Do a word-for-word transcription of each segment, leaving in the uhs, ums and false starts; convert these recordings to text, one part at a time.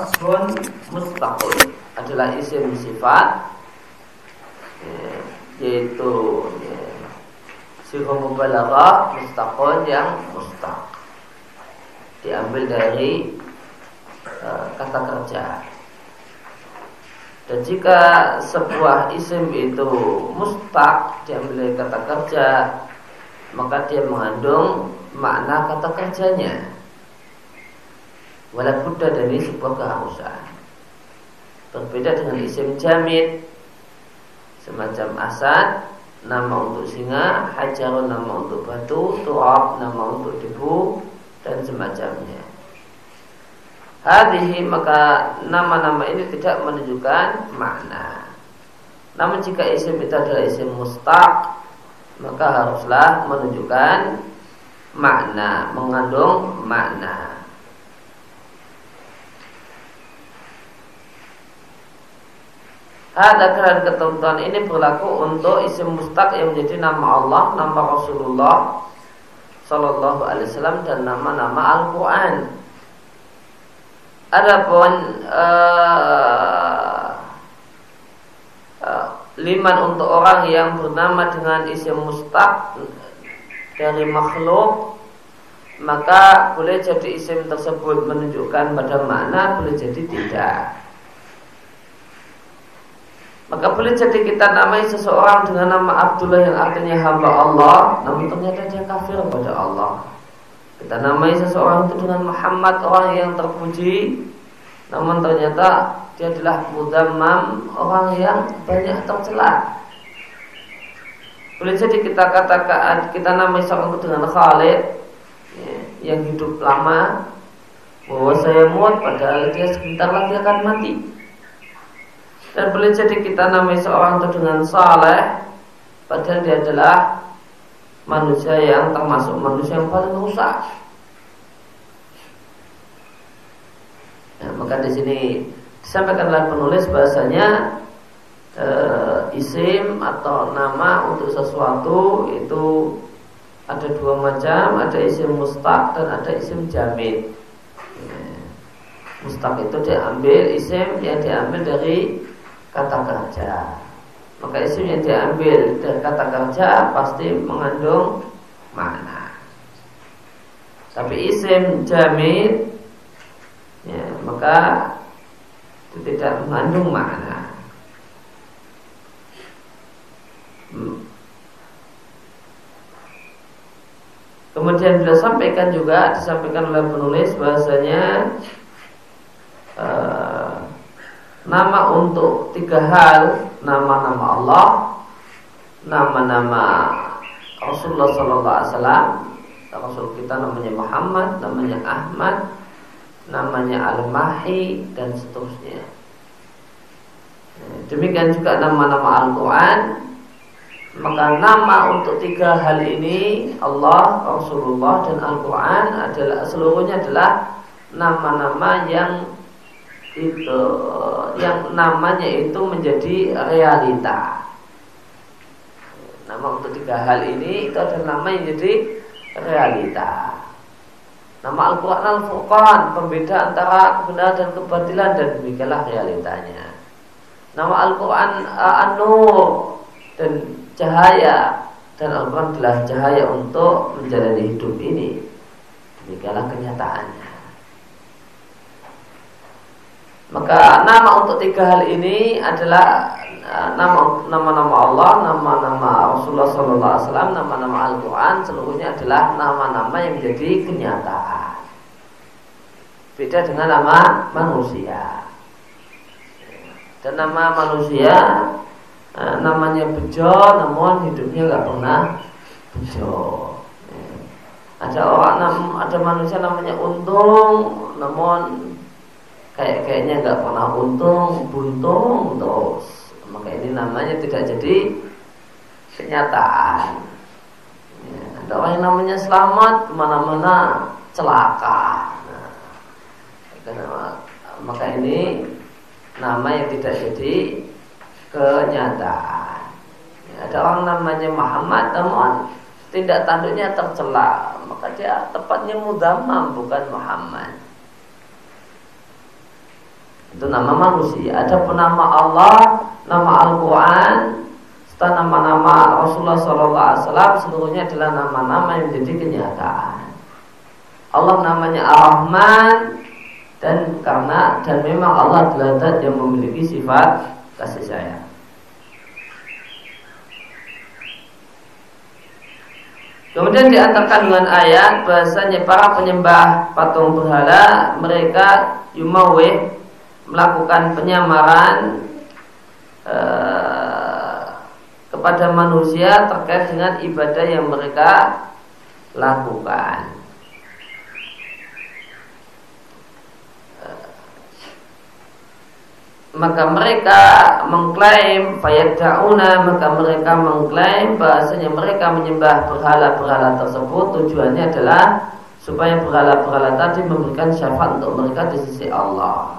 wasfun mustaqil adalah isim sifat, ya, yaitu ya, sifat mubalaghah mustaqil yang mustaq diambil dari uh, kata kerja. Dan jika sebuah isim itu mustaq diambil dari kata kerja, maka dia mengandung makna kata kerjanya. Wala budda dari sebuah keharusan. Berbeda dengan isim jamid, semacam asad, nama untuk singa, hajarun nama untuk batu, turab nama untuk debu, dan semacamnya. Hadhihi, maka nama-nama ini tidak menunjukkan makna. Namun jika isim itu adalah isim mustaq, maka haruslah menunjukkan makna, mengandung makna. Hadza karena ketentuan ini berlaku untuk isim mustaq yang menjadi nama Allah, nama Rasulullah Sallallahu Alaihi Wasallam, dan nama-nama Al-Quran. Adapun uh, uh, liman untuk orang yang bernama dengan isim mustaq dari makhluk, maka boleh jadi isim tersebut menunjukkan pada makna, boleh jadi tidak. Maka boleh jadi kita namai seseorang dengan nama Abdullah yang artinya hamba Allah, namun ternyata dia kafir kepada Allah. Kita namai seseorang itu dengan Muhammad, orang yang terpuji, namun ternyata dia adalah mudzammam, orang yang banyak tercela. Boleh jadi kita katakan, kita namai seorang itu dengan Khalid, ya, yang hidup lama, bahwa saya mut, padahal dia sebentar lagi akan mati. Dan boleh jadi kita namai seorang itu dengan Saleh, padahal dia adalah manusia yang termasuk manusia yang paling rusak. Nah, maka di sini disampaikan oleh penulis bahasanya e, isim atau nama untuk sesuatu itu ada dua macam, ada isim mustaq dan ada isim jamid. Ya. Mustaq itu diambil isim yang diambil dari kata kerja. Maka isim yang diambil dari kata kerja pasti mengandung makna. Tapi isim jamid, ya, maka itu tidak mengandung makna. hmm. Kemudian beliau sampaikan juga, disampaikan oleh penulis bahasanya uh, nama untuk tiga hal, nama-nama Allah, nama-nama Rasulullah Sallallahu Alaihi Wasallam, Rasul kita namanya Muhammad, namanya Ahmad, namanya Al-Mahi, dan seterusnya. Demikian juga nama-nama Al-Quran. Maka nama untuk tiga hal ini, Allah, Rasulullah, dan Al-Quran, adalah seluruhnya adalah nama-nama yang itu, yang namanya itu menjadi realita. Nama untuk tiga hal ini itu adalah nama yang jadi realita. Nama Al-Quran Al-Furqan, pembeda antara kebenaran dan kebatilan, dan demikianlah realitanya. Nama Al-Quran An-Nur, dan cahaya, dan Al-Quran adalah cahaya untuk menjalani hidup ini. Demikianlah kenyataannya. Maka nama untuk tiga hal ini adalah nama nama-nama Allah, nama-nama Rasulullah Sallallahu Alaihi Wasallam, nama-nama Al-Quran, seluruhnya adalah nama-nama yang menjadi kenyataan. Beda dengan nama manusia. Dan nama manusia namanya bejo, namun hidupnya nggak pernah bejo. Ada orang, ada manusia namanya untung, namun kayak kayaknya nggak pernah untung, buntung terus. Maka ini namanya tidak jadi kenyataan. Ya, ada orang yang namanya selamat, kemana-mana celaka. Nah, maka ini nama yang tidak jadi kenyataan. Ya, ada orang namanya Muhammad, namun tindak tanduknya tercela, maka dia tepatnya mudzammam, bukan Muhammad. Itu nama manusia. Adapun nama Allah, nama Al-Quran, serta nama-nama Rasulullah shallallahu alaihi wasallam seluruhnya adalah nama-nama yang menjadi kenyataan. Allah namanya Ar-Rahman, dan karena dan memang Allah adalah zat yang memiliki sifat kasih sayang. Kemudian diantarkan dengan ayat bahasanya para penyembah patung berhala mereka yumawih melakukan penyamaran eh, kepada manusia terkait dengan ibadah yang mereka lakukan. Maka mereka mengklaim fayad'una, maka mereka mengklaim bahasanya mereka menyembah berhala-berhala tersebut tujuannya adalah supaya berhala-berhala tadi memberikan syafaat untuk mereka di sisi Allah.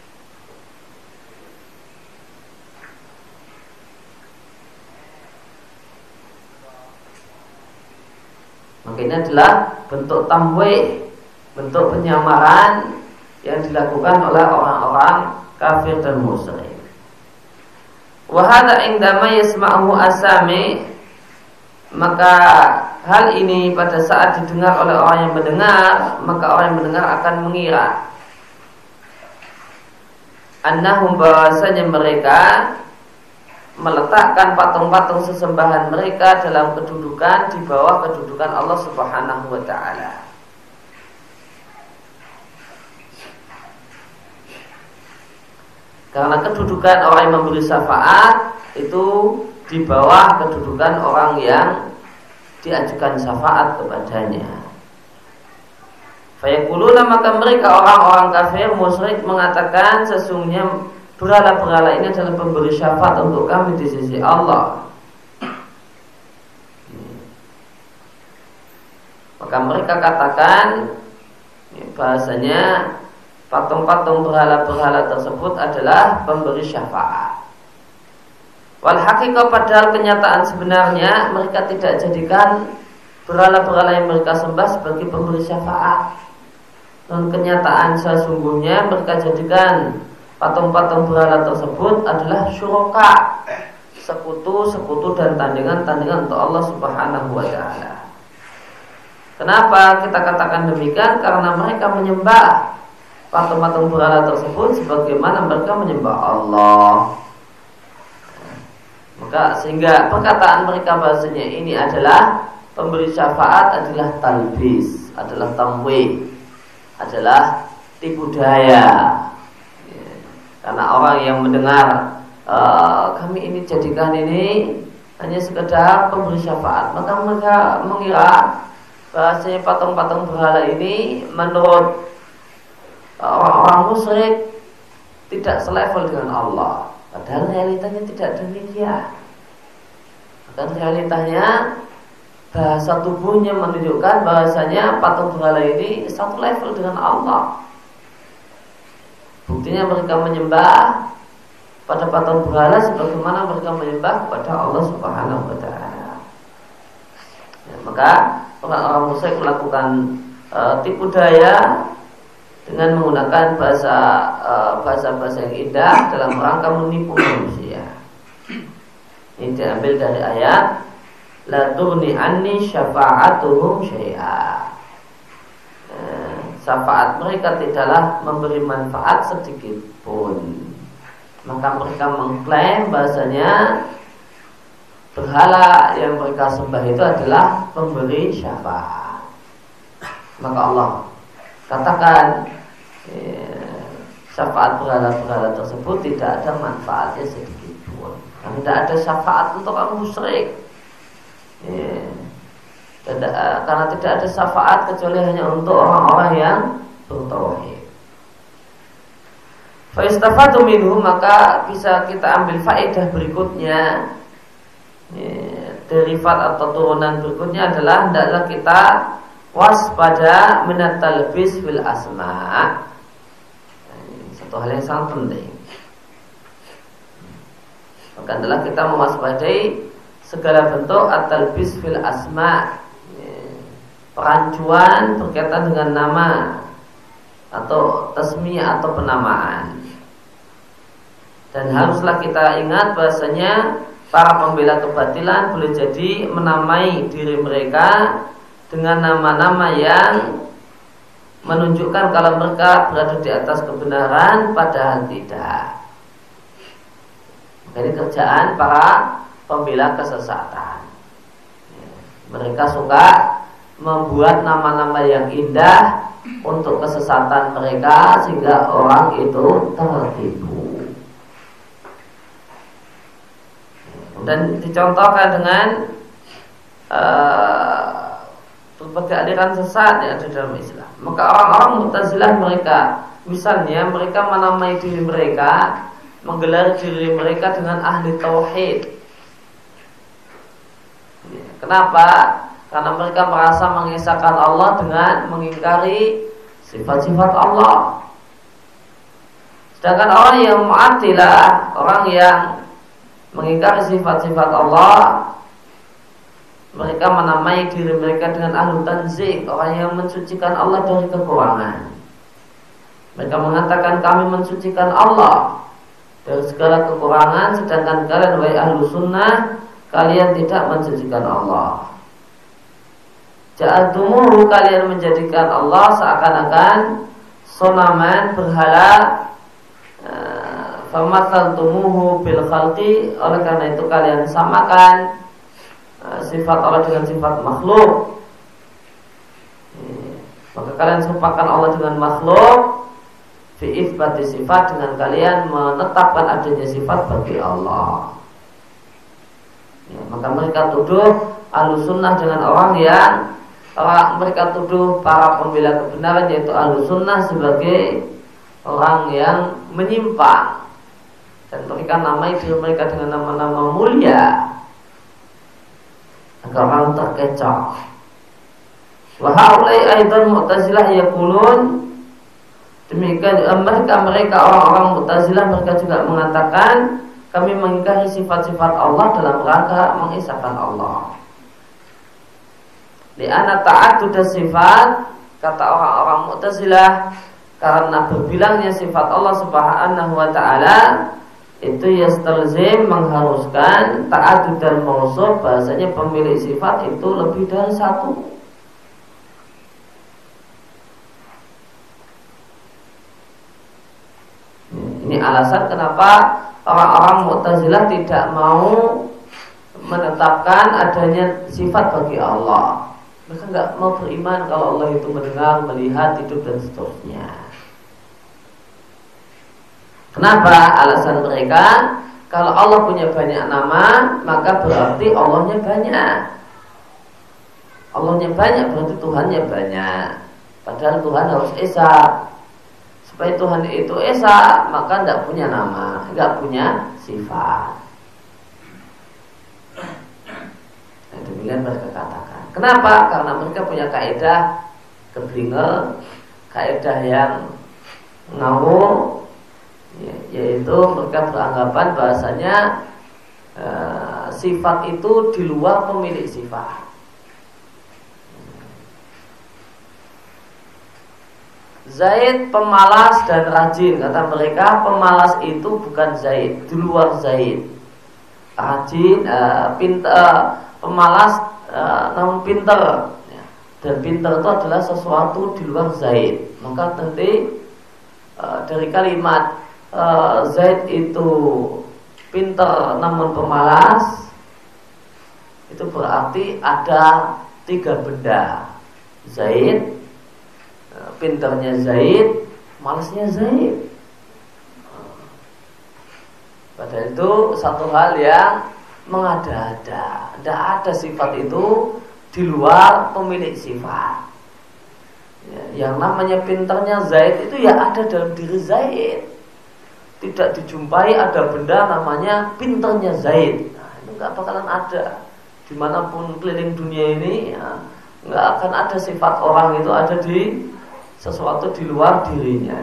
Maka ini adalah bentuk tamwih, bentuk penyamaran yang dilakukan oleh orang-orang kafir dan musyrik. Wa hadza indama yasma'uhu asami, maka hal ini pada saat didengar oleh orang yang mendengar, maka orang yang mendengar akan mengira annahum, bahwasanya mereka meletakkan patung-patung sesembahan mereka dalam kedudukan di bawah kedudukan Allah Subhanahu wa taala. Karena kedudukan orang yang memberi syafaat itu di bawah kedudukan orang yang diajukan syafaat kepadanya. Fayaquluna, maka mereka orang-orang kafir musyrik mengatakan sesungguhnya berhala-berhala ini adalah pemberi syafaat untuk kami di sisi Allah. Maka mereka katakan bahasanya patung-patung berhala-berhala tersebut adalah pemberi syafaat. Wal haqiqah, padahal kenyataan sebenarnya mereka tidak jadikan berhala-berhala yang mereka sembah sebagai pemberi syafaat. Dan kenyataan sesungguhnya mereka jadikan patung-patung berhala tersebut adalah syuraka, sekutu-sekutu dan tandingan-tandingan untuk Allah Subhanahu wa taala. Kenapa kita katakan demikian? Karena mereka menyembah patung-patung berhala tersebut sebagaimana mereka menyembah Allah. Maka sehingga perkataan mereka bahasanya ini adalah pemberi syafaat adalah talbis, adalah tamwih, adalah tipu daya. Karena orang yang mendengar e, kami ini jadikan ini hanya sekedar pemberi syafaat, maka mereka mengira bahasanya patung-patung berhala ini menurut orang-orang musyrik tidak selevel dengan Allah. Padahal realitanya tidak demikian. Dan realitanya bahasa tubuhnya menunjukkan bahasanya patung berhala ini satu level dengan Allah. Buktinya mereka menyembah pada patung berhala sebagaimana mereka menyembah kepada Allah Subhanahu wa taala. Ya, maka orang-orang musyrik melakukan uh, tipu daya dengan menggunakan bahasa uh, bahasa-bahasa yang indah dalam rangka menipu manusia. Ini diambil dari ayat la tughni anni syafa'atuhum syai'a. Eh, syafaat mereka tidaklah memberi manfaat sedikit pun. Maka mereka mengklaim bahasanya berhala yang mereka sembah itu adalah pemberi syafaat. Maka Allah katakan eh, syafaat berhala-berhala tersebut tidak ada manfaatnya sedikit pun. Karena tidak ada syafaat untuk orang musyrik. Eh, tidak, karena tidak ada syafaat kecuali hanya untuk orang-orang yang bertauhid. Fa istafadu minhu, maka bisa kita ambil faedah berikutnya. Eh, derivat atau turunan berikutnya adalah hendaklah kita waspada minat talbis fil asma. Satu hal yang sangat penting. Maka adalah kita mewaspadai segala bentuk at-talbis fil asma, perancuan berkaitan dengan nama atau tasmiyah atau penamaan. Dan haruslah kita ingat bahasanya para pembela kebatilan boleh jadi menamai diri mereka dengan nama-nama yang menunjukkan kalau mereka berada di atas kebenaran, padahal tidak. Ini kerjaan para pembela kesesatan. Mereka suka membuat nama-nama yang indah untuk kesesatan mereka sehingga orang itu tertipu. Dan dicontohkan dengan uh, berbagai aliran sesat yang ada dalam Islam. Maka orang-orang Mu'tazilah mereka, misalnya mereka menamai diri mereka, menggelar diri mereka dengan ahli tauhid. Kenapa? Karena mereka merasa mengisahkan Allah dengan mengingkari sifat-sifat Allah. Sedangkan orang yang Mu'attilah, orang yang mengingkari sifat-sifat Allah, mereka menamai diri mereka dengan ahlu tanzih, orang yang mensucikan Allah dari kekurangan. Mereka mengatakan kami mensucikan Allah dari segala kekurangan, sedangkan kalian wahai ahlu sunnah, kalian tidak mensucikan Allah. Ja'altumuhu, kalian menjadikan Allah seakan-akan sonaman, berhala. Famathaltumuhu bil khalqi, oleh karena itu kalian samakan uh, sifat Allah dengan sifat makhluk. Maka kalian serupakan Allah dengan makhluk fi itsbati sifat, dengan kalian menetapkan adanya sifat bagi Allah. Ya, maka mereka tuduh Ahlussunnah dengan orang yang orang, mereka tuduh para pembela kebenaran yaitu Ahlussunnah sebagai orang yang menyimpang. Dan mereka namai diri mereka dengan nama-nama mulia agar orang terkecoh. Wa haulai aidan Mu'tazilah yaqulun, demikian mereka mereka orang-orang Mu'tazilah mereka juga mengatakan kami mengingkari sifat-sifat Allah dalam rangka mengisahkan Allah. Li'anna ta'addud sifat, kata orang-orang Mu'tazilah, karena berbilangnya sifat Allah Subhanahu wa taala itu yastalzim, mengharuskan ta'addud dan mausuf, bahasanya pemilik sifat itu lebih dari satu. Ini alasan kenapa orang-orang Mu'tazilah tidak mau menetapkan adanya sifat bagi Allah. Mereka nggak mau beriman kalau Allah itu mendengar, melihat, hidup dan seterusnya. Kenapa? Alasan mereka, kalau Allah punya banyak nama, maka berarti Allahnya banyak. Allahnya banyak berarti Tuhannya banyak. Padahal Tuhan harus esa. Supaya Tuhan itu esa, maka tidak punya nama, tidak punya sifat. Nah, demikian mereka katakan. Kenapa? Karena mereka punya kaidah keblinger, kaidah yang ngawur, yaitu mereka beranggapan bahasanya e, sifat itu di luar pemilik sifat. Zaid pemalas dan rajin, kata mereka pemalas itu bukan Zaid, di luar Zaid. Rajin, e, pintar, pemalas e, namun pintar, dan pintar itu adalah sesuatu di luar Zaid. Maka nanti e, dari kalimat Uh, Zaid itu pintar namun pemalas, itu berarti ada tiga benda. Zaid, uh, pintarnya Zaid, malasnya Zaid. uh, Padahal itu satu hal yang mengada-ada. Tidak ada sifat itu di luar pemilik sifat. Ya, yang namanya pintarnya Zaid itu ya ada dalam diri Zaid. Tidak dijumpai ada benda namanya pinternya Zaid. Nah, itu nggak bakalan ada dimanapun keliling dunia ini. Ya, nggak akan ada sifat orang itu ada di sesuatu di luar dirinya.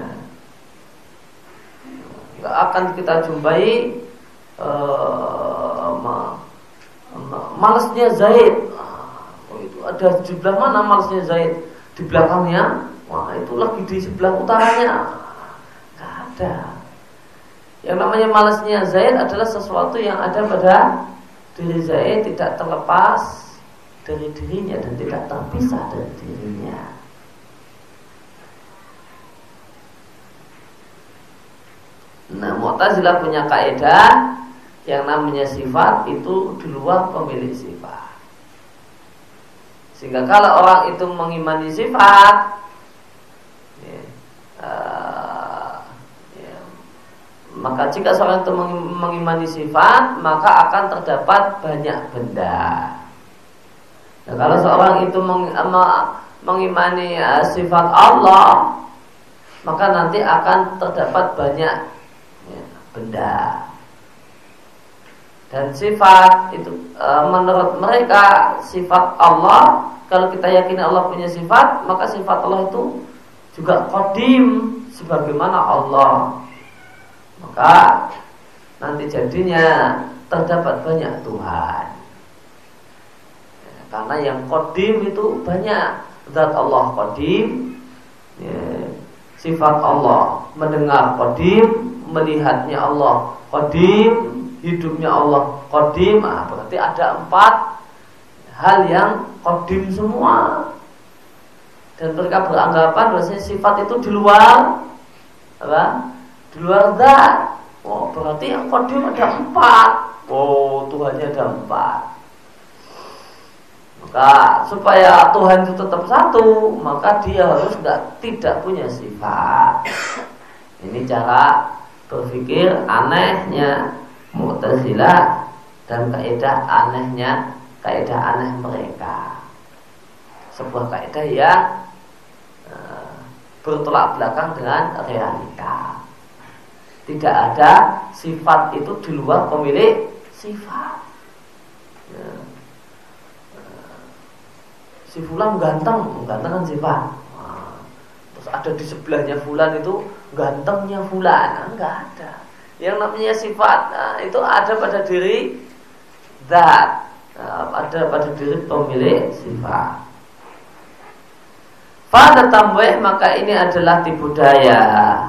Nggak akan kita jumpai uh, ma, ma, malasnya Zaid. Oh, itu ada di sebelah mana malasnya Zaid? Di belakangnya. Wah, itu lagi di sebelah utaranya. Nggak ada. Yang namanya malasnya Zaid adalah sesuatu yang ada pada diri Zaid, tidak terlepas dari dirinya dan tidak terpisah dari dirinya. Nah, Mu'tazilah punya kaidah yang namanya sifat itu di luar pemilik sifat. Sehingga kalau orang itu mengimani sifat, ya, uh, ya, maka jika seorang itu mengimani sifat, maka akan terdapat banyak benda. Nah, kalau seorang itu meng, mengimani uh, sifat Allah, maka nanti akan terdapat banyak ya, benda. Dan sifat itu e, menurut mereka sifat Allah, kalau kita yakini Allah punya sifat, maka sifat Allah itu juga qadim sebagaimana Allah. Maka nanti jadinya terdapat banyak Tuhan. Ya, karena yang qadim itu banyak. Zat Allah qadim, ya, sifat Allah mendengar qadim, melihatnya Allah qadim, hidupnya Allah qadim. Ah, berarti ada empat hal yang qadim semua. Dan mereka beranggapan bahwasanya sifat itu di luar apa? Di luar zat. Oh, berarti yang qadim ada empat. Oh, Tuhannya ada empat. Maka supaya Tuhan itu tetap satu, maka dia harus enggak tidak punya sifat. Ini cara berpikir anehnya Mu'tazilah dan kaidah anehnya, kaidah aneh mereka. Sebuah kaidah yang e, bertolak belakang dengan realita. Tidak ada sifat itu di luar pemilik sifat. Ya. E, si fulan ganteng, ganteng kan sifat. Nah, terus ada di sebelahnya fulan itu gantengnya fulan, enggak ada. Yang namanya sifat, nah, itu ada pada diri zat, nah, ada pada diri pemilik sifat. Pada tambah maka ini adalah tipu daya.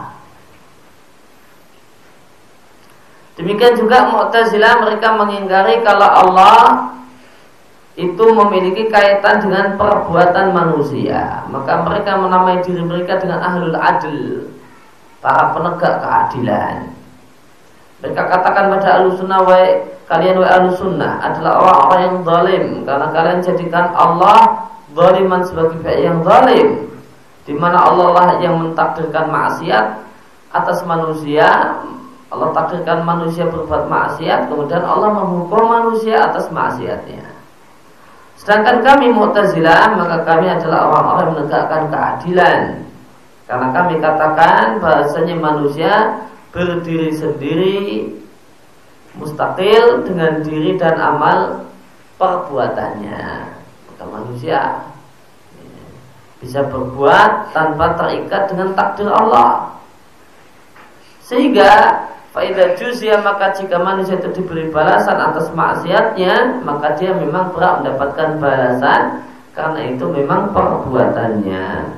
Demikian juga Mu'tazilah, mereka mengingkari kalau Allah itu memiliki kaitan dengan perbuatan manusia. Maka mereka menamai diri mereka dengan ahlul adl, para penegak keadilan. Mereka katakan pada Ahlussunnah, wahai kalian wahai Ahlussunnah adalah orang-orang yang zalim, karena kalian jadikan Allah zaliman sebagai pihak yang zalim, di mana Allah lah yang mentakdirkan maksiat atas manusia. Allah takdirkan manusia berbuat maksiat, kemudian Allah menghukum manusia atas maksiatnya. Sedangkan kami Mu'tazilah, maka kami adalah orang-orang yang menegakkan keadilan, karena kami katakan bahasanya manusia berdiri sendiri, mustaqil dengan diri dan amal perbuatannya. Maka manusia bisa berbuat tanpa terikat dengan takdir Allah. Sehingga faida juzia, maka jika manusia itu diberi balasan atas maksiatnya, maka dia memang berhak mendapatkan balasan karena itu memang perbuatannya.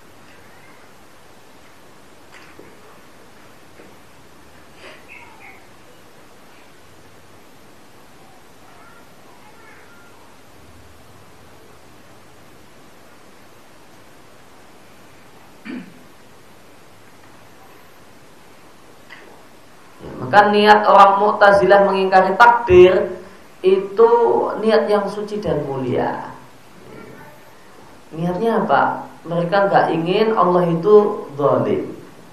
Maka niat orang Mu'tazilah mengingkari takdir itu niat yang suci dan mulia. Niatnya apa? Mereka gak ingin Allah itu zalim.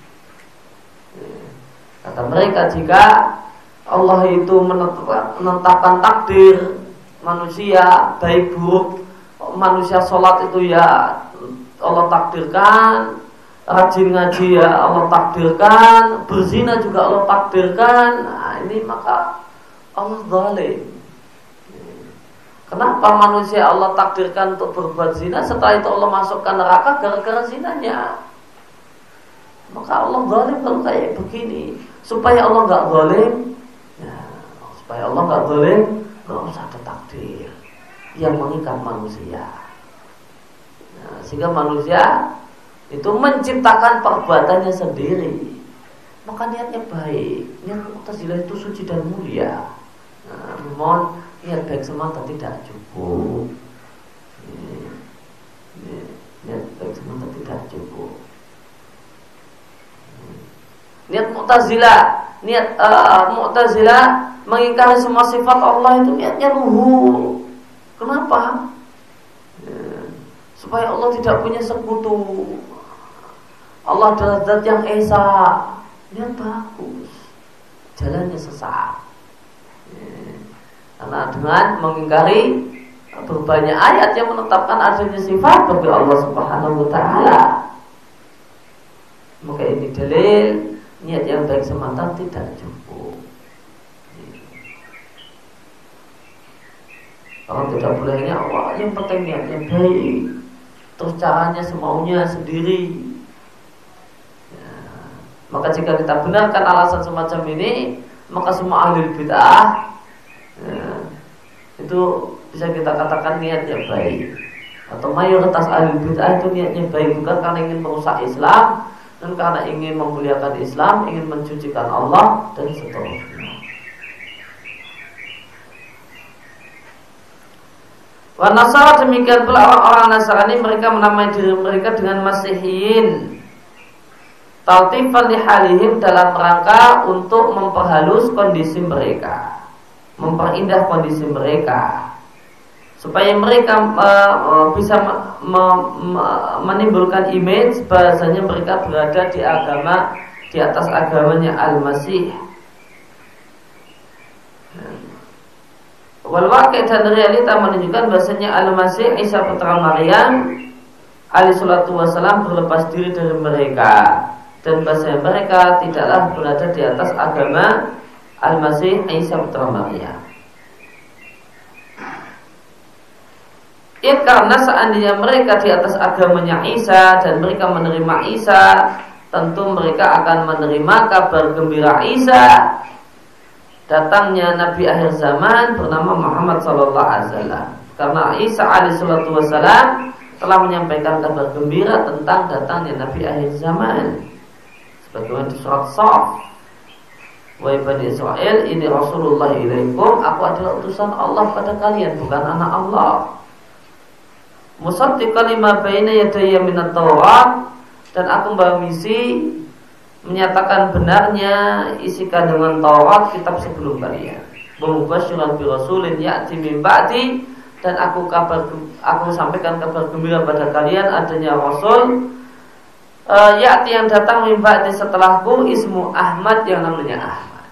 Kata mereka, jika Allah itu menetapkan takdir manusia baik buruk, manusia sholat itu ya Allah takdirkan, rajin ngaji ya Allah takdirkan, berzina juga Allah takdirkan. Nah, ini maka Allah zalim. Kenapa manusia Allah takdirkan untuk berbuat zina, setelah itu Allah masukkan neraka gara-gara zinanya? Maka Allah zalim kalau kayak begini. Supaya Allah nggak zalim, ya, supaya Allah nggak zalim, nggak usah ada takdir yang mengikat manusia. Nah, sehingga manusia itu menciptakan perbuatannya sendiri. maka niatnya baik. Niat Mu'tazilah itu suci dan mulia. Nah, mohon niat baik semata tidak cukup. Niat baik semata tidak cukup. Niat Mu'tazilah, niat uh, Mu'tazilah mengingkari semua sifat Allah itu niatnya luhur. Kenapa? Ya, supaya Allah tidak punya sekutu. Allah adalah zat yang esa. Niat bagus, jalannya sesat. Ya, karena dengan mengingkari berbanyak ayat yang menetapkan adanya sifat bagi Allah Subhanahu wa taala, maka ini dalil niat yang baik semata tidak cukup. Kalau tidak bolehnya Allah, yang penting niatnya baik, terus caranya semaunya sendiri. Ya, maka jika kita benarkan alasan semacam ini, maka semua ahli bid'ah ya, itu bisa kita katakan niatnya baik. Atau mayoritas ahli bid'ah itu niatnya baik, bukan karena ingin merusak Islam, dan karena ingin memuliakan Islam, ingin mencucikan Allah dan seterusnya. Wa Nasara, demikian pula orang-orang Nasrani, mereka menamai diri mereka dengan Masihiyin, taltifan lihalihim, dalam rangka untuk memperhalus kondisi mereka, memperindah kondisi mereka, supaya mereka uh, bisa me, me, me, menimbulkan image bahasanya mereka berada di agama, di atas agamanya Al-Masih. Wal waqi', dan realita menunjukkan bahasanya Al-Masih Isa putra Maryam alaihi salatu wassalam berlepas diri dari mereka, dan bahasanya mereka tidaklah berada di atas agama Al-Masih Isa putra Maryam. Ya, karena seandainya mereka di atas agamanya Isa dan mereka menerima Isa, tentu mereka akan menerima kabar gembira Isa, datangnya Nabi akhir zaman bernama Muhammad sallallahu alaihi wasallam. Karena Isa alaihi salatu wasallam telah menyampaikan kabar gembira tentang datangnya Nabi akhir zaman. Sebagaimana di surat Shaf, wahai Bani Israel, ini Rasulullah ilaikum, aku adalah utusan Allah pada kalian, bukan anak Allah. Musaddiqan lima baina yadayya minat Taurat, dan aku membawa misi menyatakan benarnya isi kandungan Taurat, kitab sebelum kalian. Mubasysyiran bi rasulin ya'ti min ba'di, dan aku kabar aku sampaikan kabar gembira pada kalian adanya Rasul uh, ya'ti yang datang min ba'di setelahku, ismu Ahmad, yang namanya Ahmad.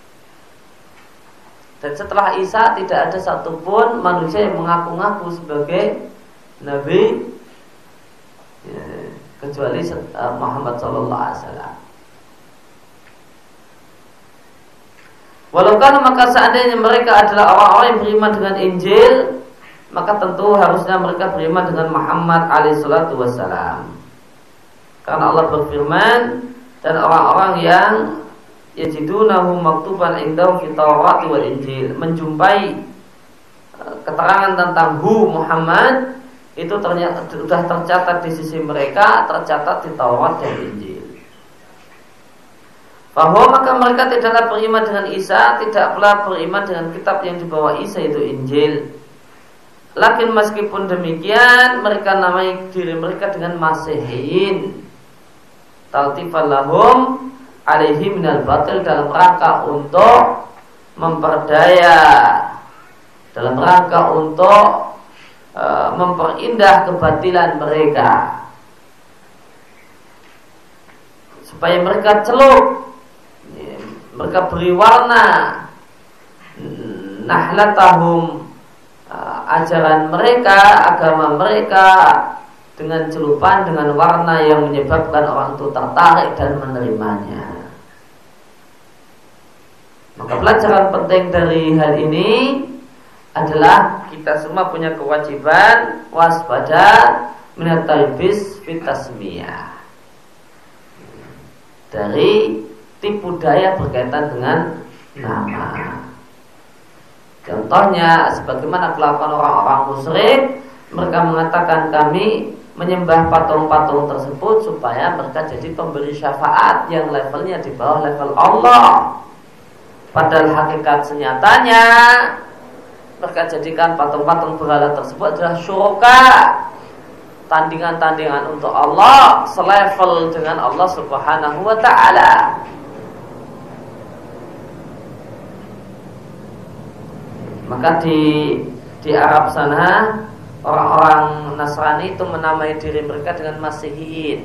Dan setelah Isa tidak ada satupun manusia yang mengaku-ngaku sebagai Nabi ya, kecuali uh, Muhammad sallallahu alaihi wasallam. Walau kan, maka seandainya mereka adalah orang-orang yang beriman dengan Injil, maka tentu harusnya mereka beriman dengan Muhammad alaihi salatu wassalam. Karena Allah berfirman, dan orang-orang yang yajidunahu maktuban indahum fi Taurat wal Injil, menjumpai keterangan tentang hu Muhammad itu ternyata sudah tercatat di sisi mereka, tercatat di Taurat dan Injil. Bahwa maka mereka tidaklah beriman dengan Isa, tidak pula beriman dengan kitab yang dibawa Isa, itu Injil. Lakin meskipun demikian, mereka namai diri mereka dengan Masihiyin, taltifan lahum alaihi minal batil, dalam rangka untuk memperdaya, dalam rangka untuk uh, memperindah kebatilan mereka, supaya mereka celup, mereka beri warna nahlatahum, uh, ajaran mereka, agama mereka, dengan celupan, dengan warna yang menyebabkan orang itu tertarik dan menerimanya. Maka pelajaran penting dari hal ini adalah kita semua punya kewajiban waspada minat talbis fit tasmiyah, dari tipu daya berkaitan dengan nama. Contohnya sebagaimana kelakuan orang-orang musyrik, mereka mengatakan kami menyembah patung-patung tersebut supaya mereka jadi pemberi syafaat yang levelnya di bawah level Allah. Padahal hakikat senyatanya mereka jadikan patung-patung berhala tersebut adalah syuraka, tandingan-tandingan untuk Allah selevel dengan Allah Subhanahu wa ta'ala. Maka di di Arab sana orang-orang Nasrani itu menamai diri mereka dengan Masihiyin,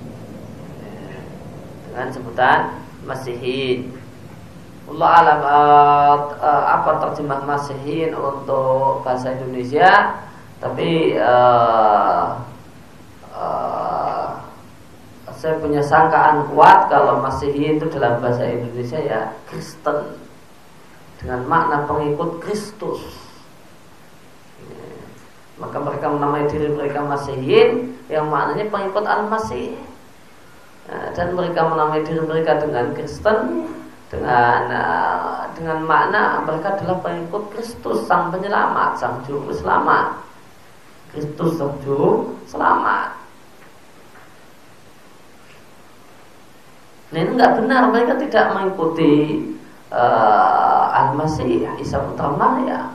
dengan sebutan Masihiyin. Allah alam uh, uh, apa terjemah Masihiyin untuk bahasa Indonesia, tapi uh, uh, saya punya sangkaan kuat kalau Masihiyin itu dalam bahasa Indonesia ya Kristen, dengan makna pengikut Kristus. Maka mereka menamai diri mereka Masihiyin, yang maknanya pengikut Al-Masih. Nah, dan mereka menamai diri mereka dengan Kristen, dengan uh, dengan makna mereka adalah pengikut Kristus sang penyelamat, sang juru selamat. Kristus sang juru selamat. Nah, ini enggak benar, mereka tidak mengikuti uh, Al-Masih, Isa putra Maryam.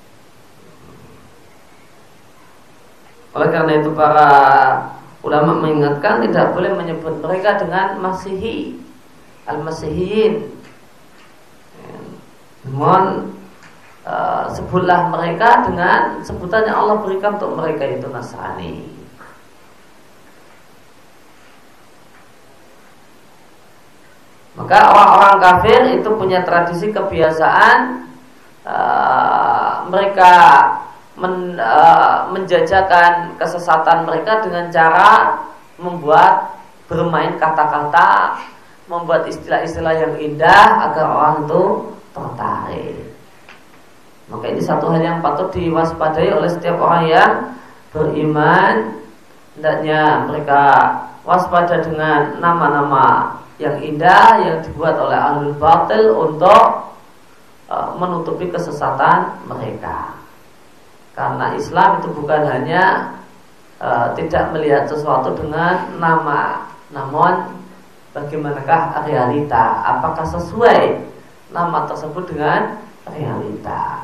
Oleh karena itu para ulama mengingatkan tidak boleh menyebut mereka dengan Masihi, Al-Masihiyin. Namun uh, sebutlah mereka dengan sebutan yang Allah berikan untuk mereka, itu Nasrani. Maka orang-orang kafir itu punya tradisi kebiasaan uh, mereka Men, uh, menjajakan kesesatan mereka dengan cara membuat bermain kata-kata, membuat istilah-istilah yang indah agar orang itu tertarik. Maka ini satu hal yang patut diwaspadai oleh setiap orang yang beriman. Hendaknya mereka waspada dengan nama-nama yang indah yang dibuat oleh ahlul batil untuk uh, menutupi kesesatan mereka. Karena Islam itu bukan hanya uh, tidak melihat sesuatu dengan nama, namun bagaimanakah realita, apakah sesuai nama tersebut dengan realita.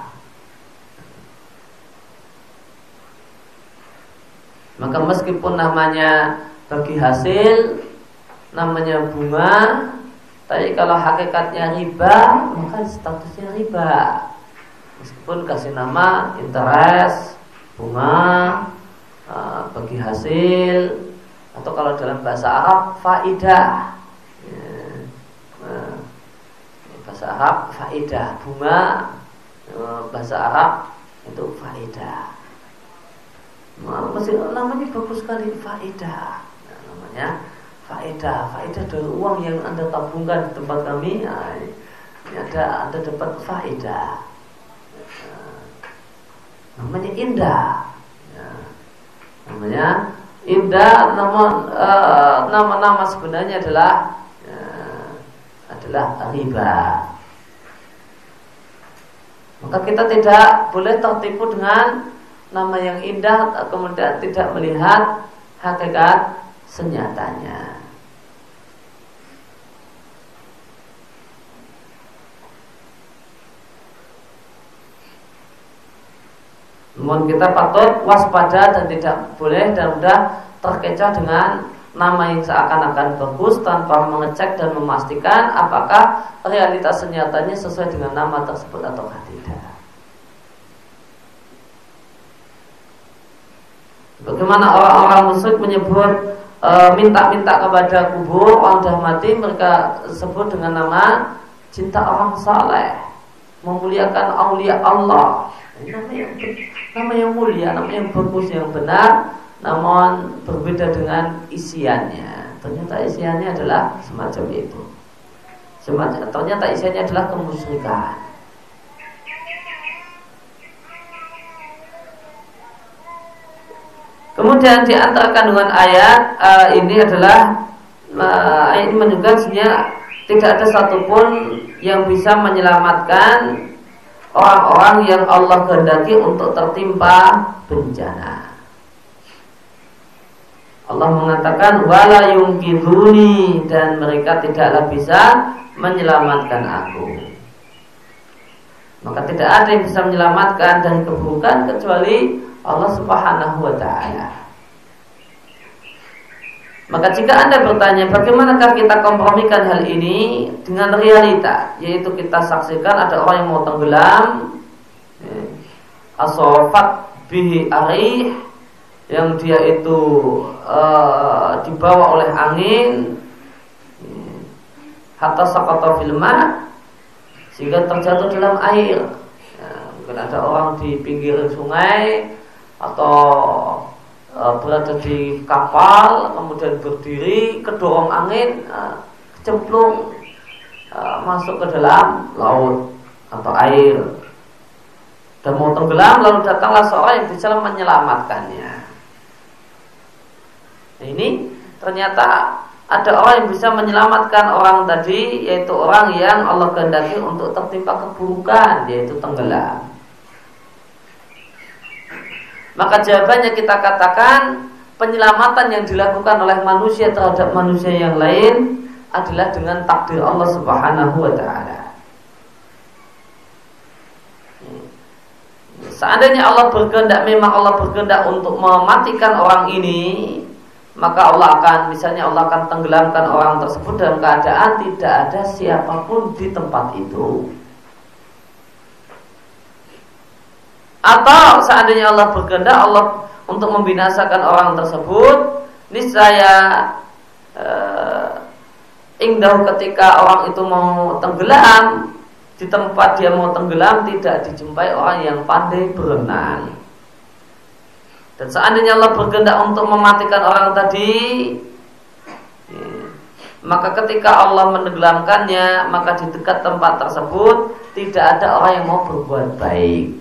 Maka meskipun namanya bagi hasil, namanya bunga, tapi kalau hakikatnya riba, maka statusnya riba. Meskipun kasih nama interest, bunga, uh, bagi hasil, atau kalau dalam bahasa Arab faidah, ya, uh, bahasa Arab faidah, bunga, uh, bahasa Arab itu faidah. Nah, masih namanya bagus sekali faidah, nah, namanya faidah, faidah dari uang yang Anda tabungkan di tempat kami. Nah, ini ada Anda dapat faidah. Namanya indah, ya. Namanya indah, namun e, nama-nama sebenarnya adalah ya, adalah riba. Maka kita tidak boleh tertipu dengan nama yang indah, kemudian tidak melihat hakikat senyatanya. Namun kita patut waspada dan tidak boleh dan mudah terkecoh dengan nama yang seakan-akan bagus tanpa mengecek dan memastikan apakah realitas senyatanya sesuai dengan nama tersebut atau tidak. Bagaimana orang-orang musyrik menyebut e, minta-minta kepada kubur orang sudah mati, mereka sebut dengan nama cinta orang saleh, memuliakan aulia Allah. Nama yang, nama yang mulia, nama yang bagus, yang benar, namun berbeda dengan isiannya. Ternyata isiannya adalah semacam itu. Semacam, ternyata isiannya adalah kemusyrikan. Kemudian di antara kandungan ayat uh, ini adalah uh, ayat ini menunjukkan sebenarnya tidak ada satupun yang bisa menyelamatkan orang-orang yang Allah kehendaki untuk tertimpa bencana. Allah mengatakan wala yungkiduni, dan mereka tidaklah bisa menyelamatkan aku. Maka tidak ada yang bisa menyelamatkan dari keburukan kecuali Allah Subhanahu wa ta'ala. Maka jika Anda bertanya bagaimanakah kita kompromikan hal ini dengan realita, yaitu kita saksikan ada orang yang mau tenggelam, asofat bihi arih, yang dia itu uh, dibawa oleh angin hatta saqata fil ma', sehingga terjatuh dalam air. Ya, mungkin ada orang di pinggir sungai atau uh, berada di kapal, kemudian berdiri, kedorong angin, uh, kecemplung, uh, masuk ke dalam laut atau air dan mau tenggelam, lalu datanglah seorang yang bisa menyelamatkannya. Nah, ini ternyata ada orang yang bisa menyelamatkan orang tadi, yaitu orang yang Allah kehendaki untuk tertimpa keburukan, yaitu tenggelam. Maka jawabannya kita katakan penyelamatan yang dilakukan oleh manusia terhadap manusia yang lain adalah dengan takdir Allah Subhanahu wa ta'ala. Seandainya Allah berkehendak, memang Allah berkehendak untuk mematikan orang ini, maka Allah akan, misalnya Allah akan tenggelamkan orang tersebut dalam keadaan tidak ada siapapun di tempat itu. Atau seandainya Allah berkehendak Allah untuk membinasakan orang tersebut, niscaya eh, ingdahu ketika orang itu mau tenggelam, di tempat dia mau tenggelam tidak dijumpai orang yang pandai berenang. Dan seandainya Allah berkehendak untuk mematikan orang tadi, ya, maka ketika Allah menenggelamkannya, maka di dekat tempat tersebut tidak ada orang yang mau berbuat baik.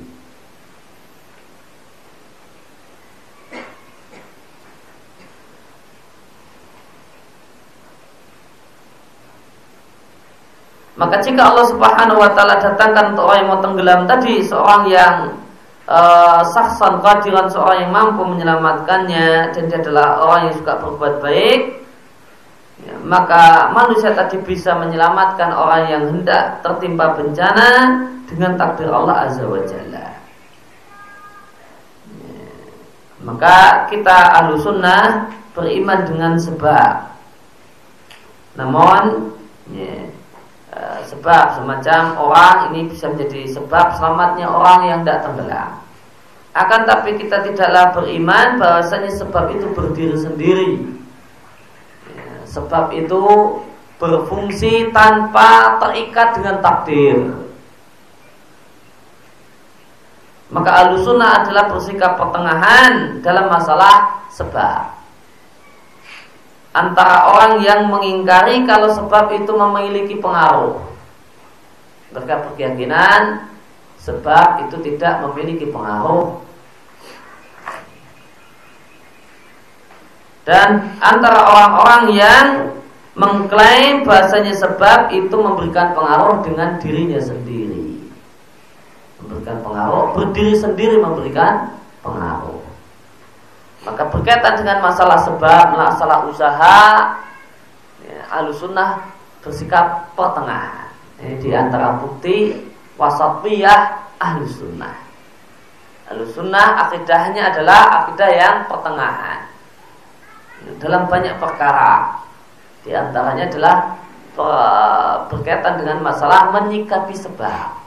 Maka jika Allah Subhanahu wa ta'ala datangkan untuk orang yang mau tenggelam tadi seorang yang uh, saksan qadiran, seorang yang mampu menyelamatkannya, dan dia adalah orang yang suka berbuat baik, ya, maka manusia tadi bisa menyelamatkan orang yang hendak tertimpa bencana dengan takdir Allah Azza wa Jalla. Ya, maka kita ahlu sunnah beriman dengan sebab. Namun ya, sebab semacam orang ini bisa menjadi sebab selamatnya orang yang tidak tenggelam. Akan tapi kita tidaklah beriman bahwasanya sebab itu berdiri sendiri. Ya, sebab itu berfungsi tanpa terikat dengan takdir. Maka Ahlussunnah adalah bersikap pertengahan dalam masalah sebab, antara orang yang mengingkari kalau sebab itu memiliki pengaruh. Mereka berkeyakinan sebab itu tidak memiliki pengaruh. Dan antara orang-orang yang mengklaim bahasanya sebab itu memberikan pengaruh dengan dirinya sendiri. Memberikan pengaruh, berdiri sendiri memberikan pengaruh. Maka berkaitan dengan masalah sebab, masalah usaha, ya, Ahlussunnah bersikap pertengahan. Ini di antara bukti wasatiyah Ahlussunnah. Ahlussunnah akidahnya adalah akidah yang pertengahan dalam banyak perkara. Di antaranya adalah berkaitan dengan masalah menyikapi sebab.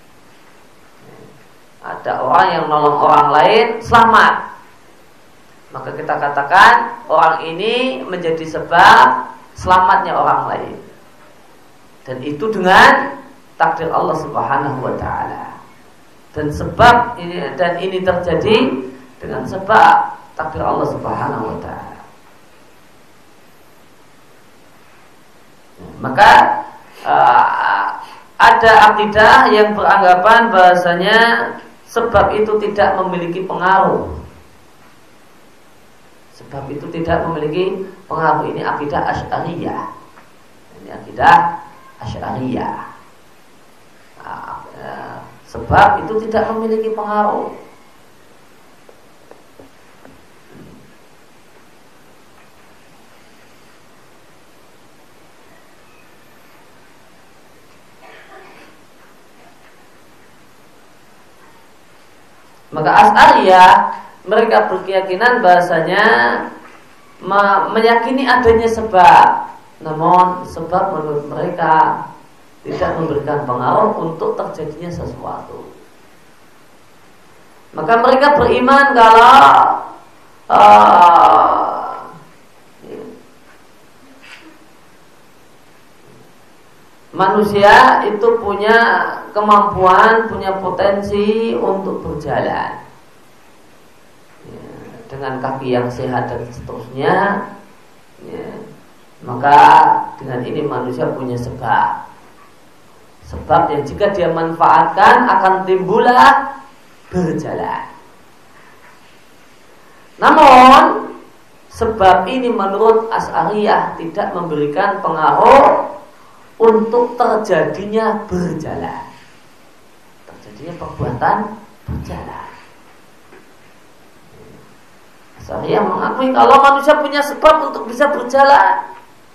Ada orang yang nolong orang lain selamat, maka kita katakan orang ini menjadi sebab selamatnya orang lain, dan itu dengan takdir Allah Subhanahu wa ta'ala. Dan sebab ini, dan ini terjadi dengan sebab takdir Allah Subhanahu wa ta'ala. Maka uh, ada akidah yang beranggapan bahasanya sebab itu tidak memiliki pengaruh. Sebab itu tidak memiliki pengaruh. Ini akidah Asy'ariyah. Ini akidah Asy'ariyah. Nah, ya, sebab itu tidak memiliki pengaruh. Maka Asy'ariyah mereka berkeyakinan bahasanya me- meyakini adanya sebab, namun sebab menurut mereka tidak memberikan pengaruh untuk terjadinya sesuatu. Maka mereka beriman kalau uh, manusia itu punya kemampuan, punya potensi untuk berjalan ya, dengan kaki yang sehat dan seterusnya ya. Maka dengan ini manusia punya sebab Sebab yang jika dia manfaatkan akan timbullah berjalan. Namun sebab ini menurut Asy'ariyah tidak memberikan pengaruh untuk terjadinya berjalan, terjadinya perbuatan berjalan. Asy'ariyah mengakui kalau manusia punya sebab untuk bisa berjalan,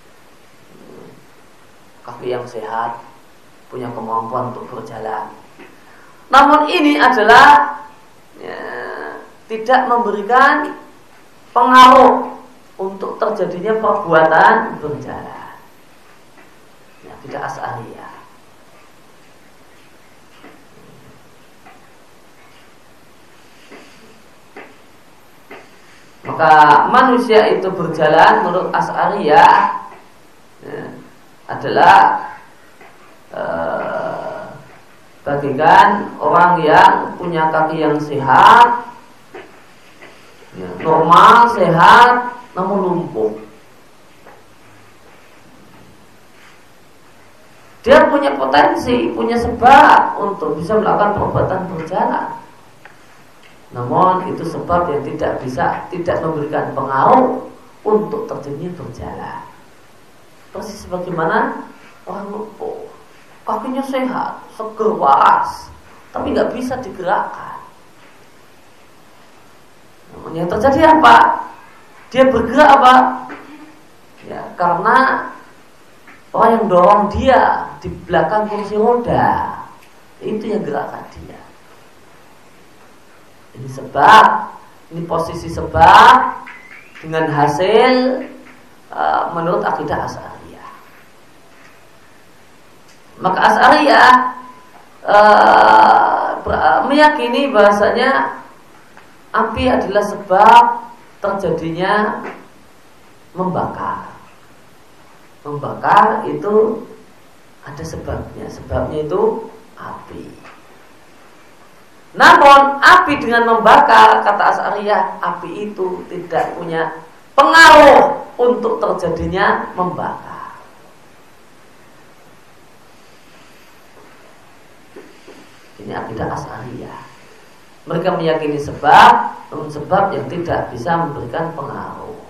kaki yang sehat, punya kemampuan untuk berjalan. Namun ini adalah ya, tidak memberikan pengaruh untuk terjadinya perbuatan berjalan. Ya, tidak Asy'ariyah. Maka manusia itu berjalan menurut Asy'ariyah ya, adalah Uh, bagikan orang yang punya kaki yang sehat ya, normal, sehat, namun lumpuh. Dia punya potensi, punya sebab untuk bisa melakukan perbuatan berjalan, namun itu sebab yang tidak bisa, tidak memberikan pengaruh untuk terjadinya berjalan. Persis sebagaimana orang lumpuh, kakinya sehat, seger, waras, tapi nggak bisa digerakkan. Namun yang terjadi apa? Dia bergerak apa? Ya, karena orang yang dorong dia di belakang kursi roda, itu yang gerakkan dia. Ini sebab, ini posisi sebab dengan hasil uh, menurut akidah Asy'ariyah. Maka Asy'ariyah uh, meyakini bahasanya api adalah sebab terjadinya membakar. Membakar itu ada sebabnya. Sebabnya itu api. Namun api dengan membakar, kata Asy'ariyah, api itu tidak punya pengaruh untuk terjadinya membakar. Ini akidah Asy'ariyah. Mereka meyakini sebab, namun sebab yang tidak bisa memberikan pengaruh.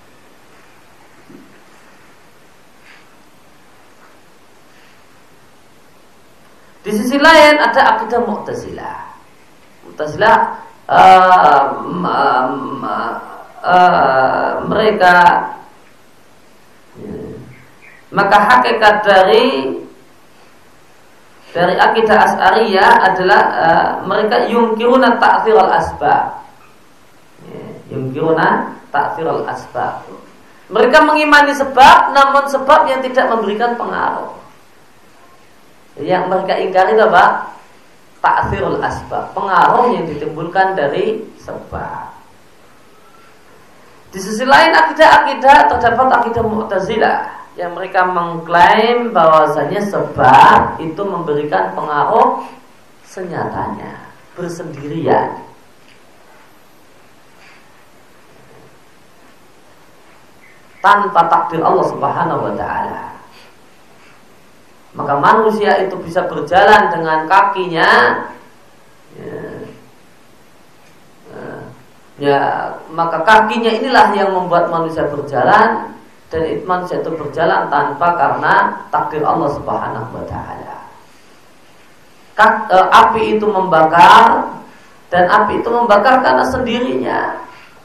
Di sisi lain ada akidah Mu'tazilah. Mu'tazilah uh, uh, uh, uh, mereka uh, maka hakikat dari Dari akidah Asy'ariyah adalah uh, mereka yungkiruna ta'thir al-asbab. Yungkiruna ta'thir al-asbab. Mereka mengimani sebab, namun sebab yang tidak memberikan pengaruh. Yang mereka ingkari itu apa? Ta'thirul asbab, pengaruh yang ditimbulkan dari sebab. Di sisi lain akidah-akidah terdapat akidah Mu'tazilah yang mereka mengklaim bahwasanya sebab itu memberikan pengaruh senyatanya, bersendirian. Tanpa takdir Allah Subhanahu wa taala. Maka manusia itu bisa berjalan dengan kakinya ya, ya, ya, maka kakinya inilah yang membuat manusia berjalan. Dan manusia itu berjalan tanpa karena takdir Allah Subhanahu wa taala. Api itu membakar, dan api itu membakar karena sendirinya.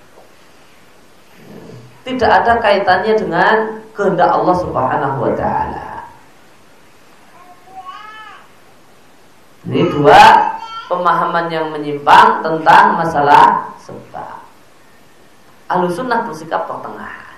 Tidak ada kaitannya dengan kehendak Allah Subhanahu wa taala. Ini dua pemahaman yang menyimpang tentang masalah sebab. Ahlussunnah bersikap pertengahan.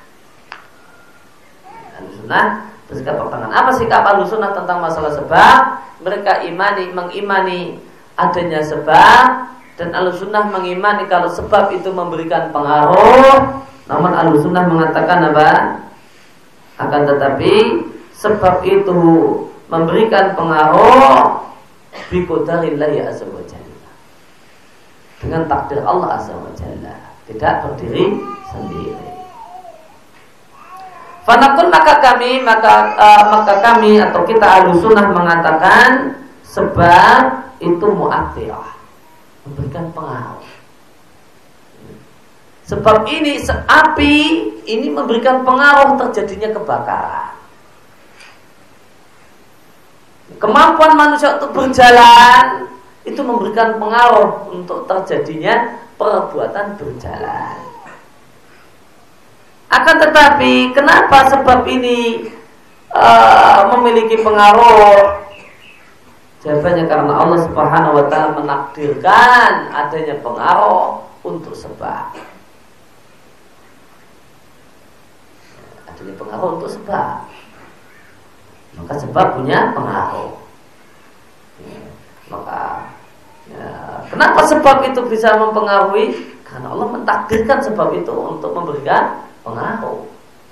Ahlussunnah bersikap pertengahan. Apa sikap Ahlussunnah tentang masalah sebab? Mereka imani, mengimani adanya sebab, dan Ahlussunnah mengimani kalau sebab itu memberikan pengaruh. Namun Ahlussunnah mengatakan apa? Akan tetapi sebab itu memberikan pengaruh bi qadarillahi azza wa jalla, dengan takdir Allah azza wa jalla, tidak berdiri sendiri. Fanaqul maka kami maka uh, maka kami atau kita Ahlussunnah mengatakan sebab itu mu'athirah, memberikan pengaruh. Sebab ini api ini memberikan pengaruh terjadinya kebakaran. Kemampuan manusia untuk berjalan itu memberikan pengaruh untuk terjadinya perbuatan berjalan. Akan tetapi kenapa sebab ini uh, memiliki pengaruh? Jawabannya karena Allah Subhanahu wa taala menakdirkan adanya pengaruh untuk sebab. Adanya pengaruh untuk sebab. Maka sebab punya pengaruh. Ya, maka ya, kenapa sebab itu bisa mempengaruhi? Karena Allah mentakdirkan sebab itu untuk memberikan pengaruh.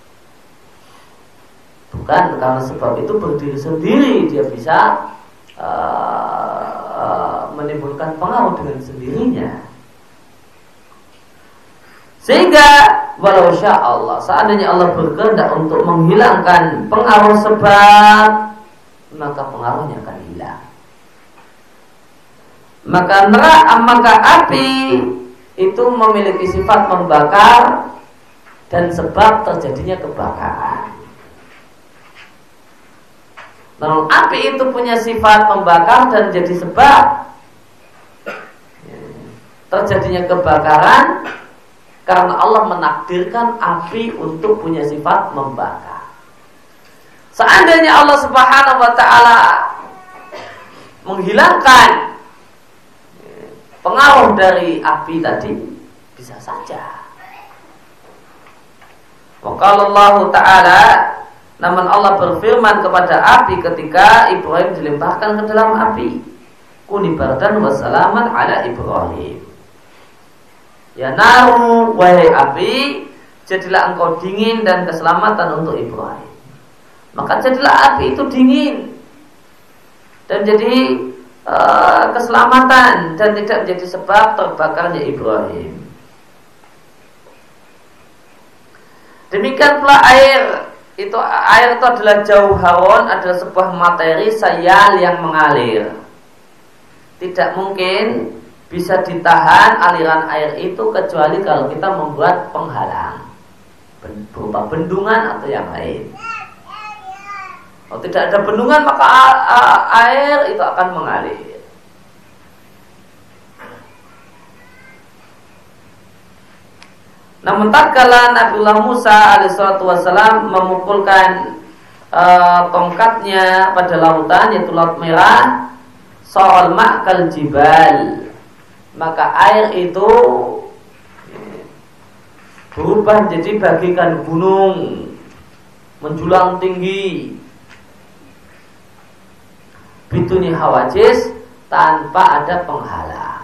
Bukan karena sebab itu berdiri sendiri dia bisa uh, uh, menimbulkan pengaruh dengan sendirinya. Sehingga walau sya Allah, seandainya Allah berkehendak untuk menghilangkan pengaruh sebab, maka pengaruhnya akan hilang. Maka neraka, maka api itu memiliki sifat membakar dan sebab terjadinya kebakaran. Namun api itu punya sifat membakar dan jadi sebab terjadinya kebakaran, karena Allah menakdirkan api untuk punya sifat membakar. Seandainya Allah Subhanahu wa taala menghilangkan pengaruh dari api tadi, bisa saja. Maka Allah Ta'ala, namun Allah berfirman kepada api ketika Ibrahim dilempahkan ke dalam api, kuni bardan wa salaman ala Ibrahim. Ya naru, wahai api, jadilah engkau dingin dan keselamatan untuk Ibrahim. Maka jadilah api itu dingin dan jadi uh, keselamatan dan tidak menjadi sebab terbakarnya Ibrahim. Demikian pula air itu air itu adalah jauharun, adalah sebuah materi sayal yang mengalir. Tidak mungkin bisa ditahan aliran air itu kecuali kalau kita membuat penghalang berupa bendungan atau yang lain. Kalau tidak ada bendungan maka air itu akan mengalir. Namun tatkala Nabiullah Musa alaihissalatu wassalam memukulkan uh, tongkatnya pada lautan, yaitu Laut Merah, soal ma'kal jibal, maka air itu berubah menjadi bagikan gunung menjulang tinggi, bituni hawajis, tanpa ada penghalang.